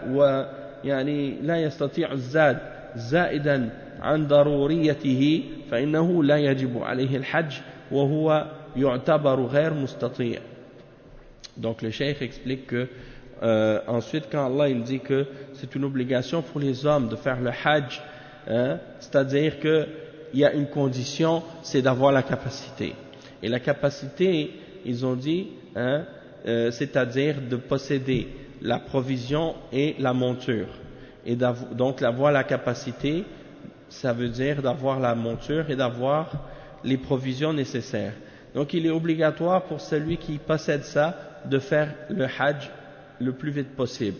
لا يستطيع الزاد زائدا عن ضروريته فإنه لا يجب عليه الحج وهو يعتبر غير مستطيع. Donc le cheikh explique que ensuite quand Allah il dit que c'est une obligation pour les hommes de faire le hajj, c'est-à-dire qu'il y a une condition, c'est d'avoir la capacité. Et la capacité, ils ont dit, c'est-à-dire de posséder la provision et la monture. Et donc d'avoir la capacité, ça veut dire d'avoir la monture et d'avoir les provisions nécessaires. Donc il est obligatoire pour celui qui possède ça de faire le hajj le plus vite possible.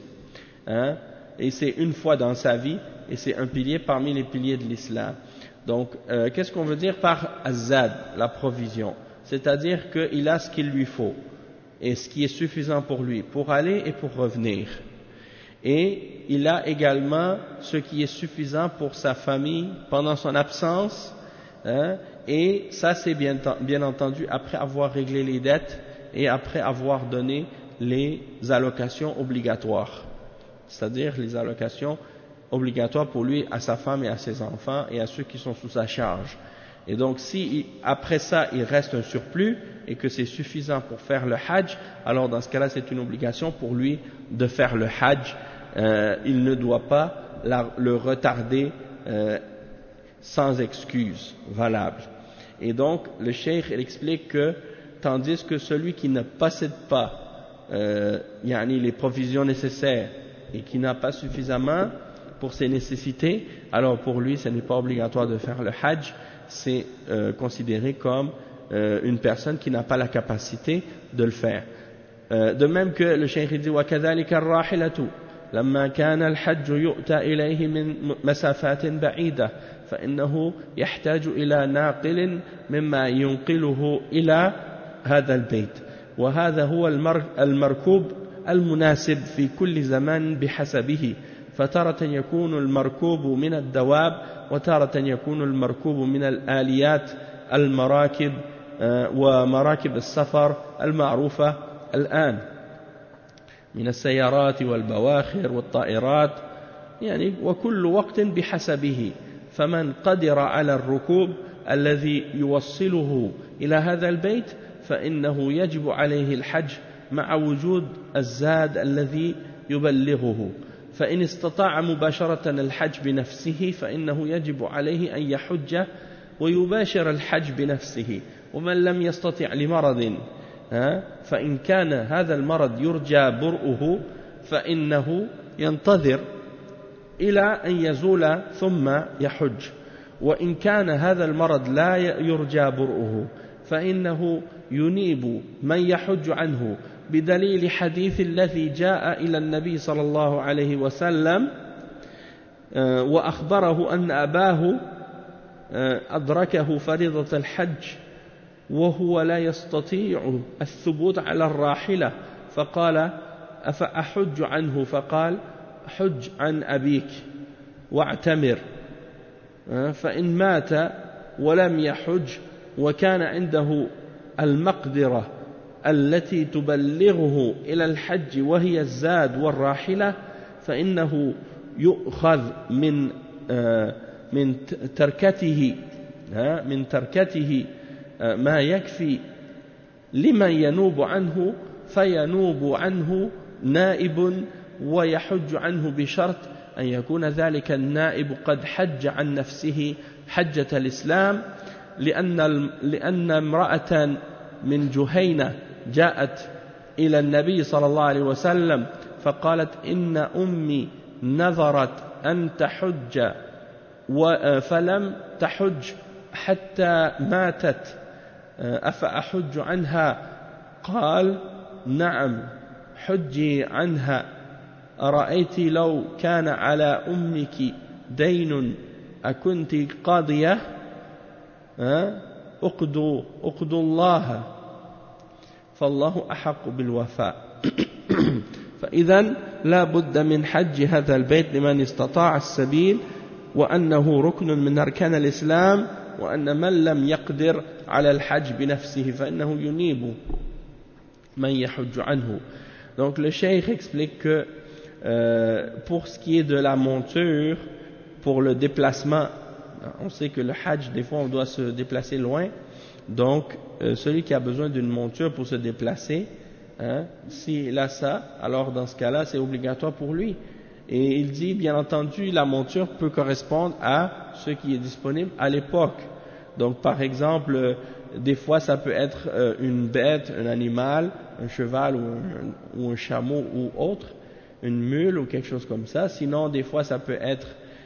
Et c'est une fois dans sa vie, et c'est un pilier parmi les piliers de l'islam. Donc qu'est-ce qu'on veut dire par azad, la provision? C'est-à-dire qu'il a ce qu'il lui faut et ce qui est suffisant pour lui, pour aller et pour revenir. Et il a également ce qui est suffisant pour sa famille pendant son absence, et ça c'est bien entendu après avoir réglé les dettes et après avoir donné les allocations obligatoires, c'est-à-dire les allocations obligatoires pour lui, à sa femme et à ses enfants et à ceux qui sont sous sa charge. Et donc si après ça il reste un surplus et que c'est suffisant pour faire le hajj, alors dans ce cas-là c'est une obligation pour lui de faire le hajj. Il ne doit pas le retarder sans excuse valable. Et donc le cheikh il explique que tandis que celui qui ne possède pas les provisions nécessaires et qui n'a pas suffisamment pour ses nécessités, alors pour lui ce n'est pas obligatoire de faire le hajj, c'est considéré comme une personne qui n'a pas la capacité de le faire. De même que le cheikh dit وَكَذَلِكَ الرَّاحِلَةُ لما كان الحج يؤتى إليه من مسافات بعيدة فإنه يحتاج إلى ناقل مما ينقله إلى هذا البيت وهذا هو المركوب المناسب في كل زمان بحسبه فتارة يكون المركوب من الدواب وتارة يكون المركوب من الآليات المراكب ومراكب السفر المعروفة الآن من السيارات والبواخر والطائرات وكل وقت بحسبه فمن قدر على الركوب الذي يوصله إلى هذا البيت فإنه يجب عليه الحج مع وجود الزاد الذي يبلغه فإن استطاع مباشرة الحج بنفسه فإنه يجب عليه أن يحج ويباشر الحج بنفسه ومن لم يستطع لمرض فإن كان هذا المرض يرجى برؤه فإنه ينتظر إلى أن يزول ثم يحج. وإن كان هذا المرض لا يرجى برؤه فإنه ينيب من يحج عنه بدليل حديث الذي جاء إلى النبي صلى الله عليه وسلم وأخبره أن أباه أدركه فريضة الحج وهو لا يستطيع الثبوت على الراحلة، فقال أفأحج عنه؟ فقال حج عن أبيك واعتمر، فإن مات ولم يحج وكان عنده المقدرة التي تبلغه إلى الحج وهي الزاد والراحلة فإنه يؤخذ من تركته ما يكفي لمن ينوب عنه، فينوب عنه نائب ويحج عنه بشرط أن يكون ذلك النائب قد حج عن نفسه حجة الإسلام، لأن امرأة من جهينة جاءت إلى النبي صلى الله عليه وسلم فقالت إن أمي نذرت أن تحج فلم تحج حتى ماتت أفأحج عنها؟ قال نعم حجي عنها، أرأيت لو كان على أمك دين أكنت قاضية؟ أقضوا الله فالله أحق بالوفاء. فإذن لا بد من حج هذا البيت لمن استطاع السبيل، وأنه ركن من أركان الإسلام، وأن من لم يقدر على الحج بنفسه فإنه ينيب من يحج عنه. Donc le cheikh explique que pour ce qui est de la monture, pour le déplacement, on sait que le hajj, des fois on doit se déplacer loin, donc celui qui a besoin d'une monture pour se déplacer, s'il a ça, alors dans ce cas-là c'est obligatoire pour lui. Et il dit, bien entendu, la monture peut correspondre à ce qui est disponible à l'époque. Donc par exemple, des fois ça peut être une bête, un animal, un cheval ou un chameau ou autre, une mule ou quelque chose comme ça. Sinon des fois ça peut être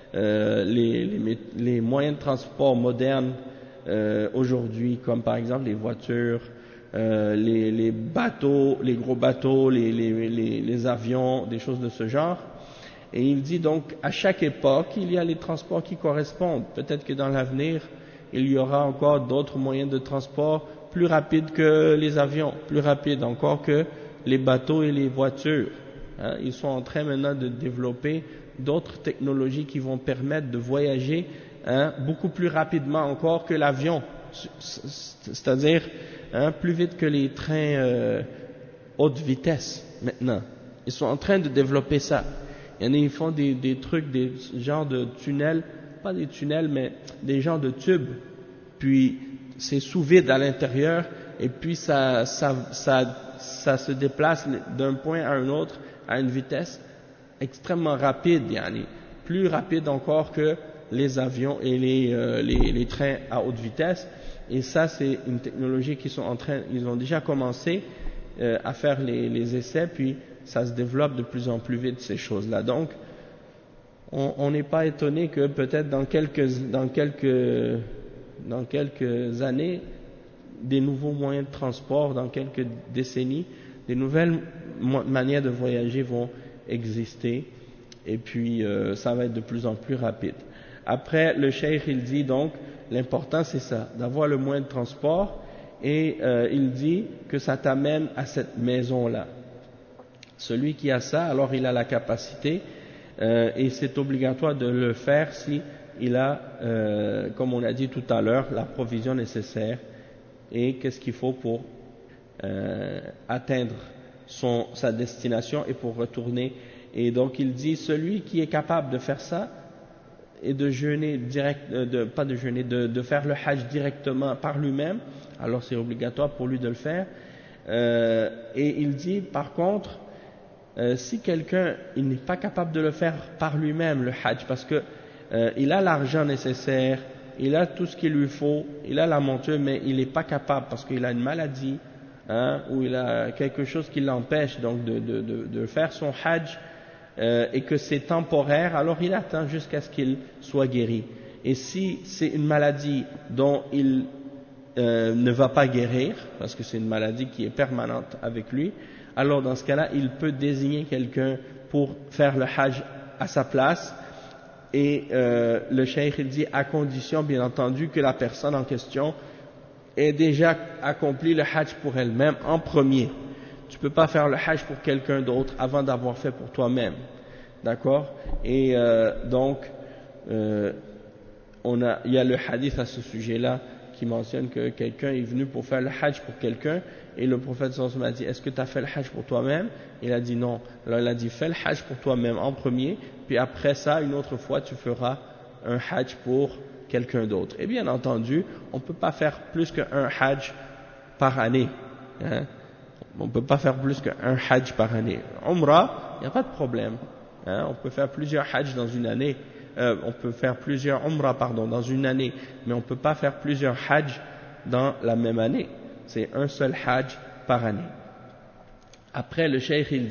les moyens de transport modernes aujourd'hui, comme par exemple les voitures, les bateaux, les gros bateaux, les avions, des choses de ce genre. Et il dit donc à chaque époque il y a les transports qui correspondent. Peut-être que dans l'avenir il y aura encore d'autres moyens de transport plus rapides que les avions, plus rapides encore que les bateaux et les voitures. Ils sont en train maintenant de développer d'autres technologies qui vont permettre de voyager beaucoup plus rapidement encore que l'avion, c'est-à-dire plus vite que les trains haute vitesse maintenant. Ils sont en train de développer ça. Ils font des trucs, des genres de tunnels, pas des tunnels mais des genres de tubes, puis c'est sous vide à l'intérieur et puis ça se déplace d'un point à un autre à une vitesse extrêmement rapide, plus rapide encore que les avions et les trains à haute vitesse. Et ça c'est une technologie ils ont déjà commencé à faire les essais, puis ça se développe de plus en plus vite ces choses-là. Donc on n'est pas étonné que peut-être dans quelques années, des nouveaux moyens de transport, dans quelques décennies, des nouvelles manières de voyager vont exister, et puis ça va être de plus en plus rapide. Après, le cheikh il dit donc, l'important c'est ça, d'avoir le moyen de transport, et il dit que ça t'amène à cette maison-là. Celui qui a ça, alors il a la capacité, et c'est obligatoire de le faire si il a, comme on a dit tout à l'heure, la provision nécessaire et qu'est-ce qu'il faut pour atteindre sa destination et pour retourner. Et donc il dit, celui qui est capable de faire ça et de jeûner de faire le hajj directement par lui-même, alors c'est obligatoire pour lui de le faire. Et il dit par contre, si quelqu'un il n'est pas capable de le faire par lui-même le hajj, parce que il a l'argent nécessaire, il a tout ce qu'il lui faut, il a la monture, mais il n'est pas capable parce qu'il a une maladie, ou il a quelque chose qui l'empêche donc de faire son hajj, et que c'est temporaire, alors il attend jusqu'à ce qu'il soit guéri. Et si c'est une maladie dont il ne va pas guérir, parce que c'est une maladie qui est permanente avec lui, alors dans ce cas-là, il peut désigner quelqu'un pour faire le hajj à sa place. Et le cheikh il dit à condition bien entendu que la personne en question ait déjà accompli le hajj pour elle-même en premier. Tu peux pas faire le hajj pour quelqu'un d'autre avant d'avoir fait pour toi-même, d'accord? Et donc il y a le hadith à ce sujet-là qui mentionne que quelqu'un est venu pour faire le hajj pour quelqu'un et le prophète sallallahu alayhi wa sallam a dit est-ce que tu as fait le hajj pour toi-même? Il a dit non. Alors il a dit fais le hajj pour toi-même en premier, puis après ça une autre fois tu feras un hajj pour quelqu'un d'autre. Et bien entendu on ne peut pas faire plus qu'un hajj par année, hein? On ne peut pas faire plus qu'un hajj par année. Umrah, il n'y a pas de problème, hein? On peut faire plusieurs hajj dans une année, on peut faire plusieurs umrah dans une année, mais on ne peut pas faire plusieurs hajj dans la même année. C'est un seul hajj par année. Après le cheikh il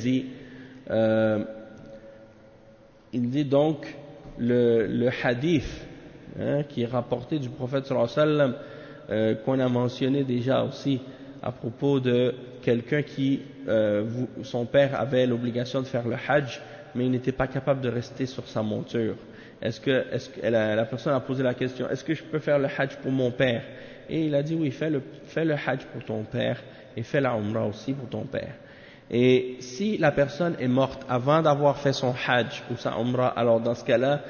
dit donc le hadith, hein, qui est rapporté du prophète sallallahu alayhi wa sallam, qu'on a mentionné déjà aussi à propos de quelqu'un qui son père avait l'obligation de faire le hajj mais il n'était pas capable de rester sur sa monture. La personne a posé la question, est-ce que je peux faire le hajj pour mon père? Et il a dit oui, fais le hajj pour ton père et fais la umrah aussi pour ton père. Et si la personne est morte avant d'avoir fait son hajj ou sa umrah, alors dans ce cas-là,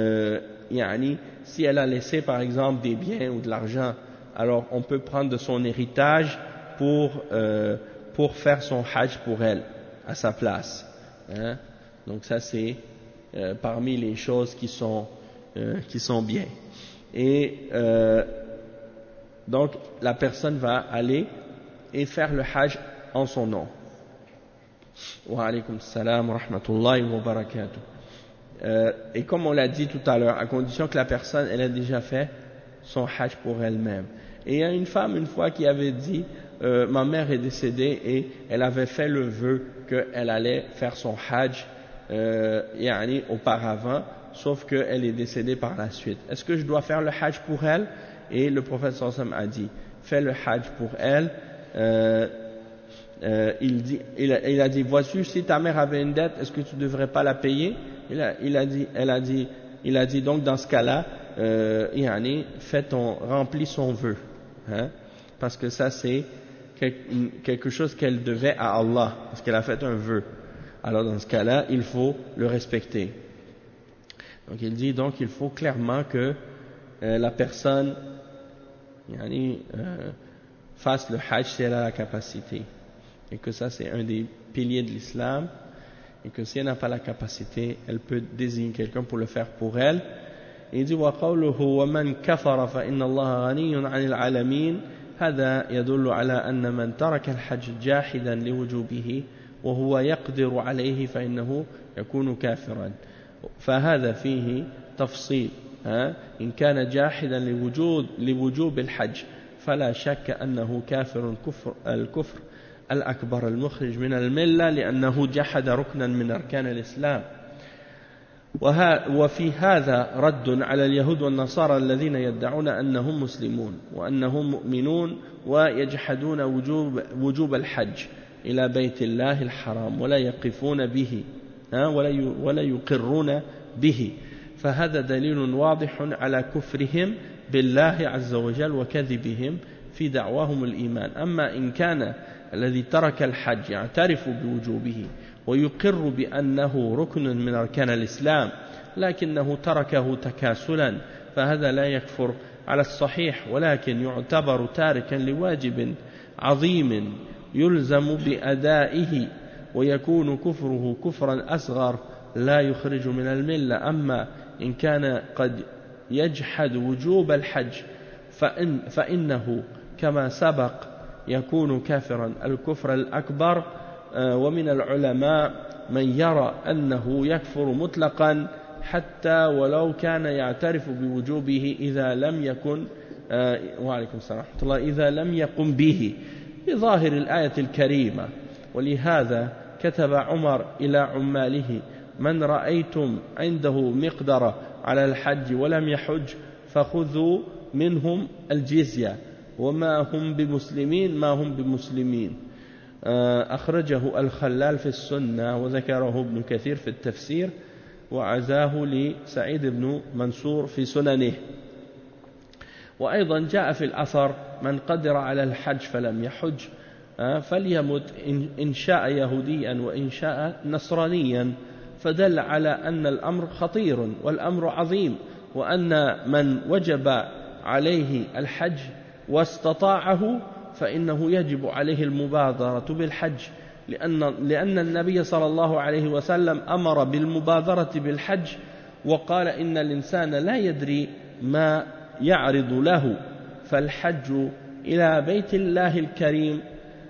si elle a laissé par exemple des biens ou de l'argent, alors on peut prendre de son héritage pour faire son hajj pour elle, à sa place, hein? Donc ça c'est parmi les choses qui sont bien. Et donc la personne va aller et faire le hajj en son nom. Wa alaykum salam wa rahmatullahi wa barakatuh. Et comme on l'a dit tout à l'heure, à condition que la personne elle a déjà fait son hajj pour elle-même. Et il y a une femme une fois qui avait dit ma mère est décédée et elle avait fait le vœu qu'elle allait faire son hajj auparavant, sauf qu'elle est décédée par la suite. Est-ce que je dois faire le hajj pour elle? Et le prophète sallallahu alayhi wa sallam a dit fais le hajj pour elle. Il a dit voici, si ta mère avait une dette, est-ce que tu ne devrais pas la payer? Il a dit donc dans ce cas-là remplis son vœu, hein? Parce que ça c'est quelque chose qu'elle devait à Allah, parce qu'elle a fait un vœu. Alors dans ce cas-là, il faut le respecter. Donc il dit donc il faut clairement que la personne fasse le hajj si elle a la capacité. Et que ça c'est un des piliers de l'islam. Et que si elle n'a pas la capacité, elle peut désigner quelqu'un pour le faire pour elle. Et il dit وَقَوْلُهُ وَمَنْ كَفَرَ فَإِنَّ اللَّهَ غَنِيٌّ عَنِ الْعَالَمِينَ هذا يدل على أن من ترك الحج جاحدا لوجوبه وهو يقدر عليه فإنه يكون كافرا. فهذا فيه تفصيل، إن كان جاحدا لوجوب الحج فلا شك أنه كافر الكفر الأكبر المخرج من الملة لأنه جحد ركنا من أركان الإسلام. وفي هذا رد على اليهود والنصارى الذين يدعون أنهم مسلمون وأنهم مؤمنون ويجحدون وجوب الحج إلى بيت الله الحرام ولا يقفون به ولا يقرون به. فهذا دليل واضح على كفرهم بالله عز وجل وكذبهم في دعواهم الإيمان. أما إن كان الذي ترك الحج يعترف بوجوبه ويقر بأنه ركن من أركان الإسلام لكنه تركه تكاسلا فهذا لا يكفر على الصحيح ولكن يعتبر تاركا لواجب عظيم يلزم بأدائه ويكون كفره كفرا أصغر لا يخرج من الملة. أما إن كان قد يجحد وجوب الحج فإنه كما سبق يكون كافرا الكفر الأكبر. ومن العلماء من يرى أنه يكفر مطلقا حتى ولو كان يعترف بوجوبه إذا لم يكن وعليكم السلام ورحمة الله إذا لم يقم به بظاهر الآية الكريمة. ولهذا كتب عمر إلى عماله من رأيتم عنده مقدرة على الحج ولم يحج فخذوا منهم الجزية وما هم بمسلمين أخرجه الخلال في السنة وذكره ابن كثير في التفسير وعزاه لسعيد بن منصور في سننه. وأيضا جاء في الأثر من قدر على الحج فلم يحج فليمت إن شاء يهوديا وإن شاء نصرانيا، فدل على أن الأمر خطير والأمر عظيم، وأن من وجب عليه الحج واستطاعه فإنه يجب عليه المبادرة بالحج، لأن النبي صلى الله عليه وسلم أمر بالمبادرة بالحج وقال إن الإنسان لا يدري ما يعرض له، فالحج إلى بيت الله الكريم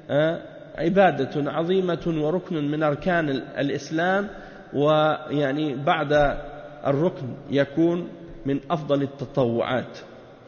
عبادة عظيمة وركن من أركان الإسلام، ويعني بعد الركن يكون من أفضل التطوعات.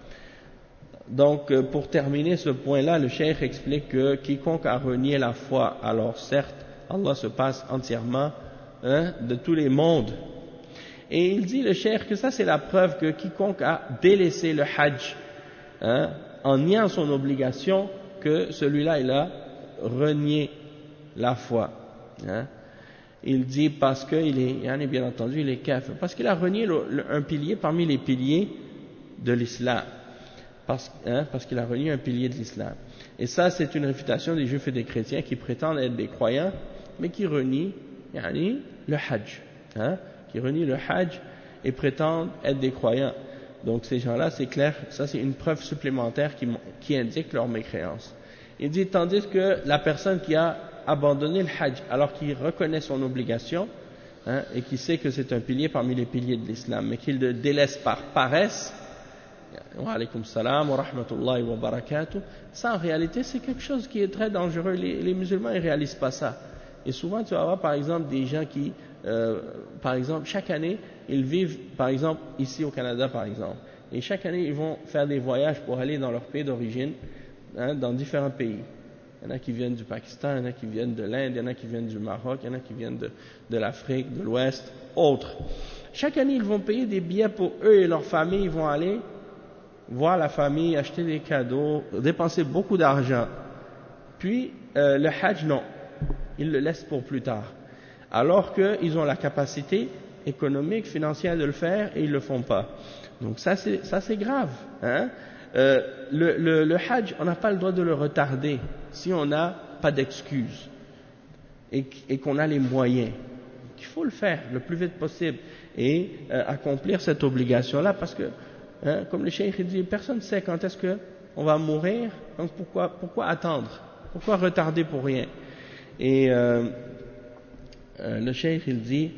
Donc pour terminer ce point-là, le cheikh explique que quiconque a renié la foi, alors certes Allah se passe entièrement de tous les mondes, et il dit le cheikh que ça c'est la preuve que quiconque a délaissé le hajj en niant son obligation, que celui-là il a renié la foi. Il dit parce qu'il est, bien entendu, il est kafir, parce qu'il a renié un pilier parmi les piliers de l'islam, parce qu'il a renié un pilier de l'islam. Et ça, c'est une réfutation des juifs et des chrétiens qui prétendent être des croyants, mais qui renient le hajj, qui renient le hajj et prétendent être des croyants. Donc ces gens-là, c'est clair, ça c'est une preuve supplémentaire qui indique leur mécréance. Il dit, tandis que la personne qui a abandonné le hajj alors qu'il reconnaît son obligation et qui sait que c'est un pilier parmi les piliers de l'islam, mais qu'il le délaisse par paresse, wa alaykum salam wa rahmatullahi wa barakatuh, ça en réalité c'est quelque chose qui est très dangereux. Les musulmans ils réalisent pas ça, et souvent tu vas avoir par exemple des gens qui par exemple chaque année ils vivent par exemple ici au Canada par exemple, et chaque année ils vont faire des voyages pour aller dans leur pays d'origine, dans différents pays. Il y en a qui viennent du Pakistan, il y en a qui viennent de l'Inde, il y en a qui viennent du Maroc, il y en a qui viennent de l'Afrique, de l'Ouest, autres. Chaque année, ils vont payer des billets pour eux et leur famille, ils vont aller voir la famille, acheter des cadeaux, dépenser beaucoup d'argent. Puis, le hajj, non, ils le laissent pour plus tard. Alors qu'ils ont la capacité économique, financière de le faire et ils ne le font pas. Donc ça c'est grave. Le hajj, on n'a pas le droit de le retarder si on n'a pas d'excuses et qu'on a les moyens. Il faut le faire le plus vite possible et accomplir cette obligation-là, parce que, comme le cheikh dit, personne ne sait quand est-ce qu'on va mourir, donc pourquoi attendre? Pourquoi retarder pour rien? Et le cheikh il dit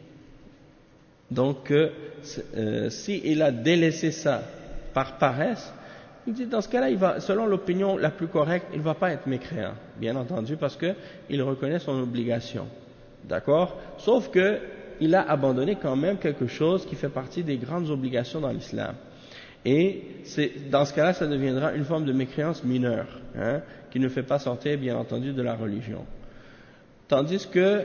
donc que s'il a délaissé ça par paresse, il dit dans ce cas-là, selon l'opinion la plus correcte, il ne va pas être mécréant, bien entendu, parce qu'il reconnaît son obligation. D'accord? Sauf qu'il a abandonné quand même quelque chose qui fait partie des grandes obligations dans l'islam. Et dans ce cas-là, ça deviendra une forme de mécréance mineure, qui ne fait pas sortir, bien entendu, de la religion. Tandis que,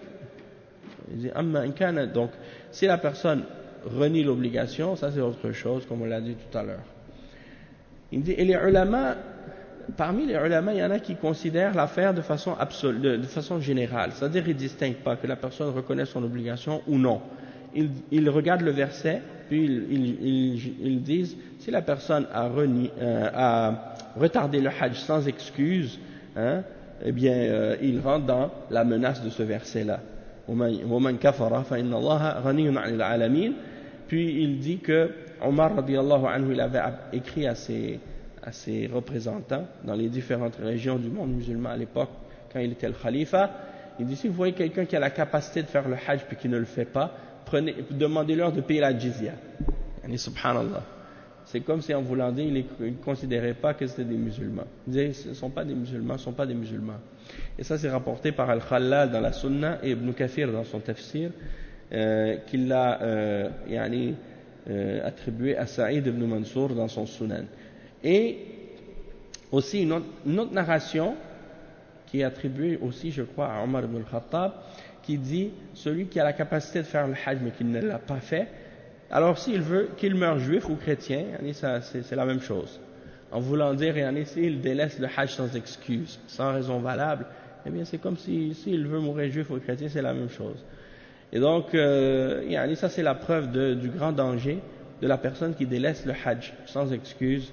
donc, si la personne renie l'obligation, ça c'est autre chose, comme on l'a dit tout à l'heure. Il dit, et les ulama, parmi les ulama, il y en a qui considèrent l'affaire de façon absolue, de façon générale, c'est-à-dire ils ne distinguent pas que la personne reconnaît son obligation ou non. Ils regardent le verset, puis ils disent, si la personne a retardé le hajj sans excuse, eh bien, il rentre dans la menace de ce verset-là. وَمَنْ كَفَرَ فَإِنَّ اللَّهَ غَنِيٌّ عَنِ الْعَالَمِينَ. Puis il dit que Omar radiallahu anhu, il avait écrit à ses représentants dans les différentes régions du monde musulman à l'époque, quand il était le khalifa, il dit, si vous voyez quelqu'un qui a la capacité de faire le hajj puis qui ne le fait pas, demandez-leur de payer la jizya. Subhanallah. C'est comme si en voulant dire, il ne considérait pas que c'était des musulmans. Il disait, ce ne sont pas des musulmans, ce ne sont pas des musulmans. Et ça c'est rapporté par Al-Khallal dans la Sunna et Ibn Kathir dans son tafsir, qu'il l'a attribué à Saïd ibn Mansour dans son Sunan. Et aussi une autre narration qui est attribué aussi, je crois, à Omar ibn al-Khattab, qui dit celui qui a la capacité de faire le hajj mais qui ne l'a pas fait, alors s'il veut qu'il meure juif ou chrétien, c'est la même chose. En voulant dire, s'il délaisse le hajj sans excuse, sans raison valable, eh bien c'est comme s'il veut mourir juif ou chrétien, c'est la même chose. Et donc, ça c'est la preuve du grand danger de la personne qui délaisse le hajj sans excuse.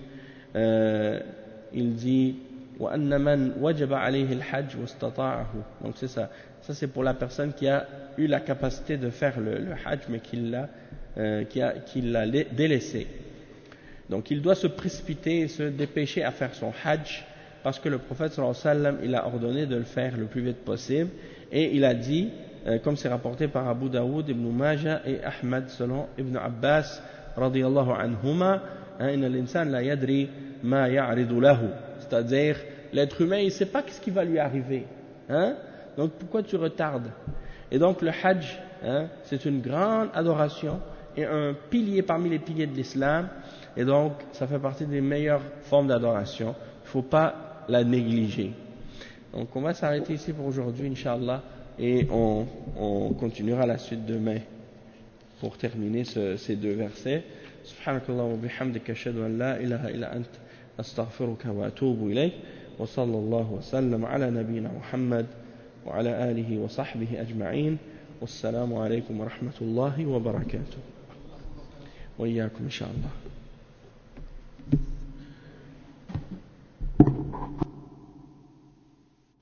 Il dit وَأَنَّ مَنْ وَجَبَ عَلَيْهِ الْحَجْ وَاسْتَطَاعَهُ. Donc c'est ça. Ça c'est pour la personne qui a eu la capacité de faire le hajj mais qui l'a délaissé. Donc il doit se précipiter et se dépêcher à faire son hajj parce que le prophète sallallahu alayhi wa sallam il a ordonné de le faire le plus vite possible et il a dit comme c'est rapporté par Abu Daoud, Ibn Majah et Ahmad selon Ibn Abbas radiyallahu anhuma, inna l'insan la yadri ma ya'ridu lahu, c'est-à-dire l'être humain il ne sait pas ce qui va lui arriver, donc pourquoi tu retardes? Et donc le hajj, c'est une grande adoration et un pilier parmi les piliers de l'islam, et donc ça fait partie des meilleures formes d'adoration, il ne faut pas la négliger. Donc on va s'arrêter ici pour aujourd'hui Inch'Allah et on continuera la suite demain pour terminer ces deux versets. Subhanakallah wa bihamdika ashhadu an la ilaha illa ant astaghfiruka wa atubu ilayk wa sallallahu wa sallam ala nabiyyina Muhammad wa ala alihi wa sahbihi ajma'in. Wassalamu alaykum wa rahmatullahi wa barakatuh. Wa iyyakum inshallah.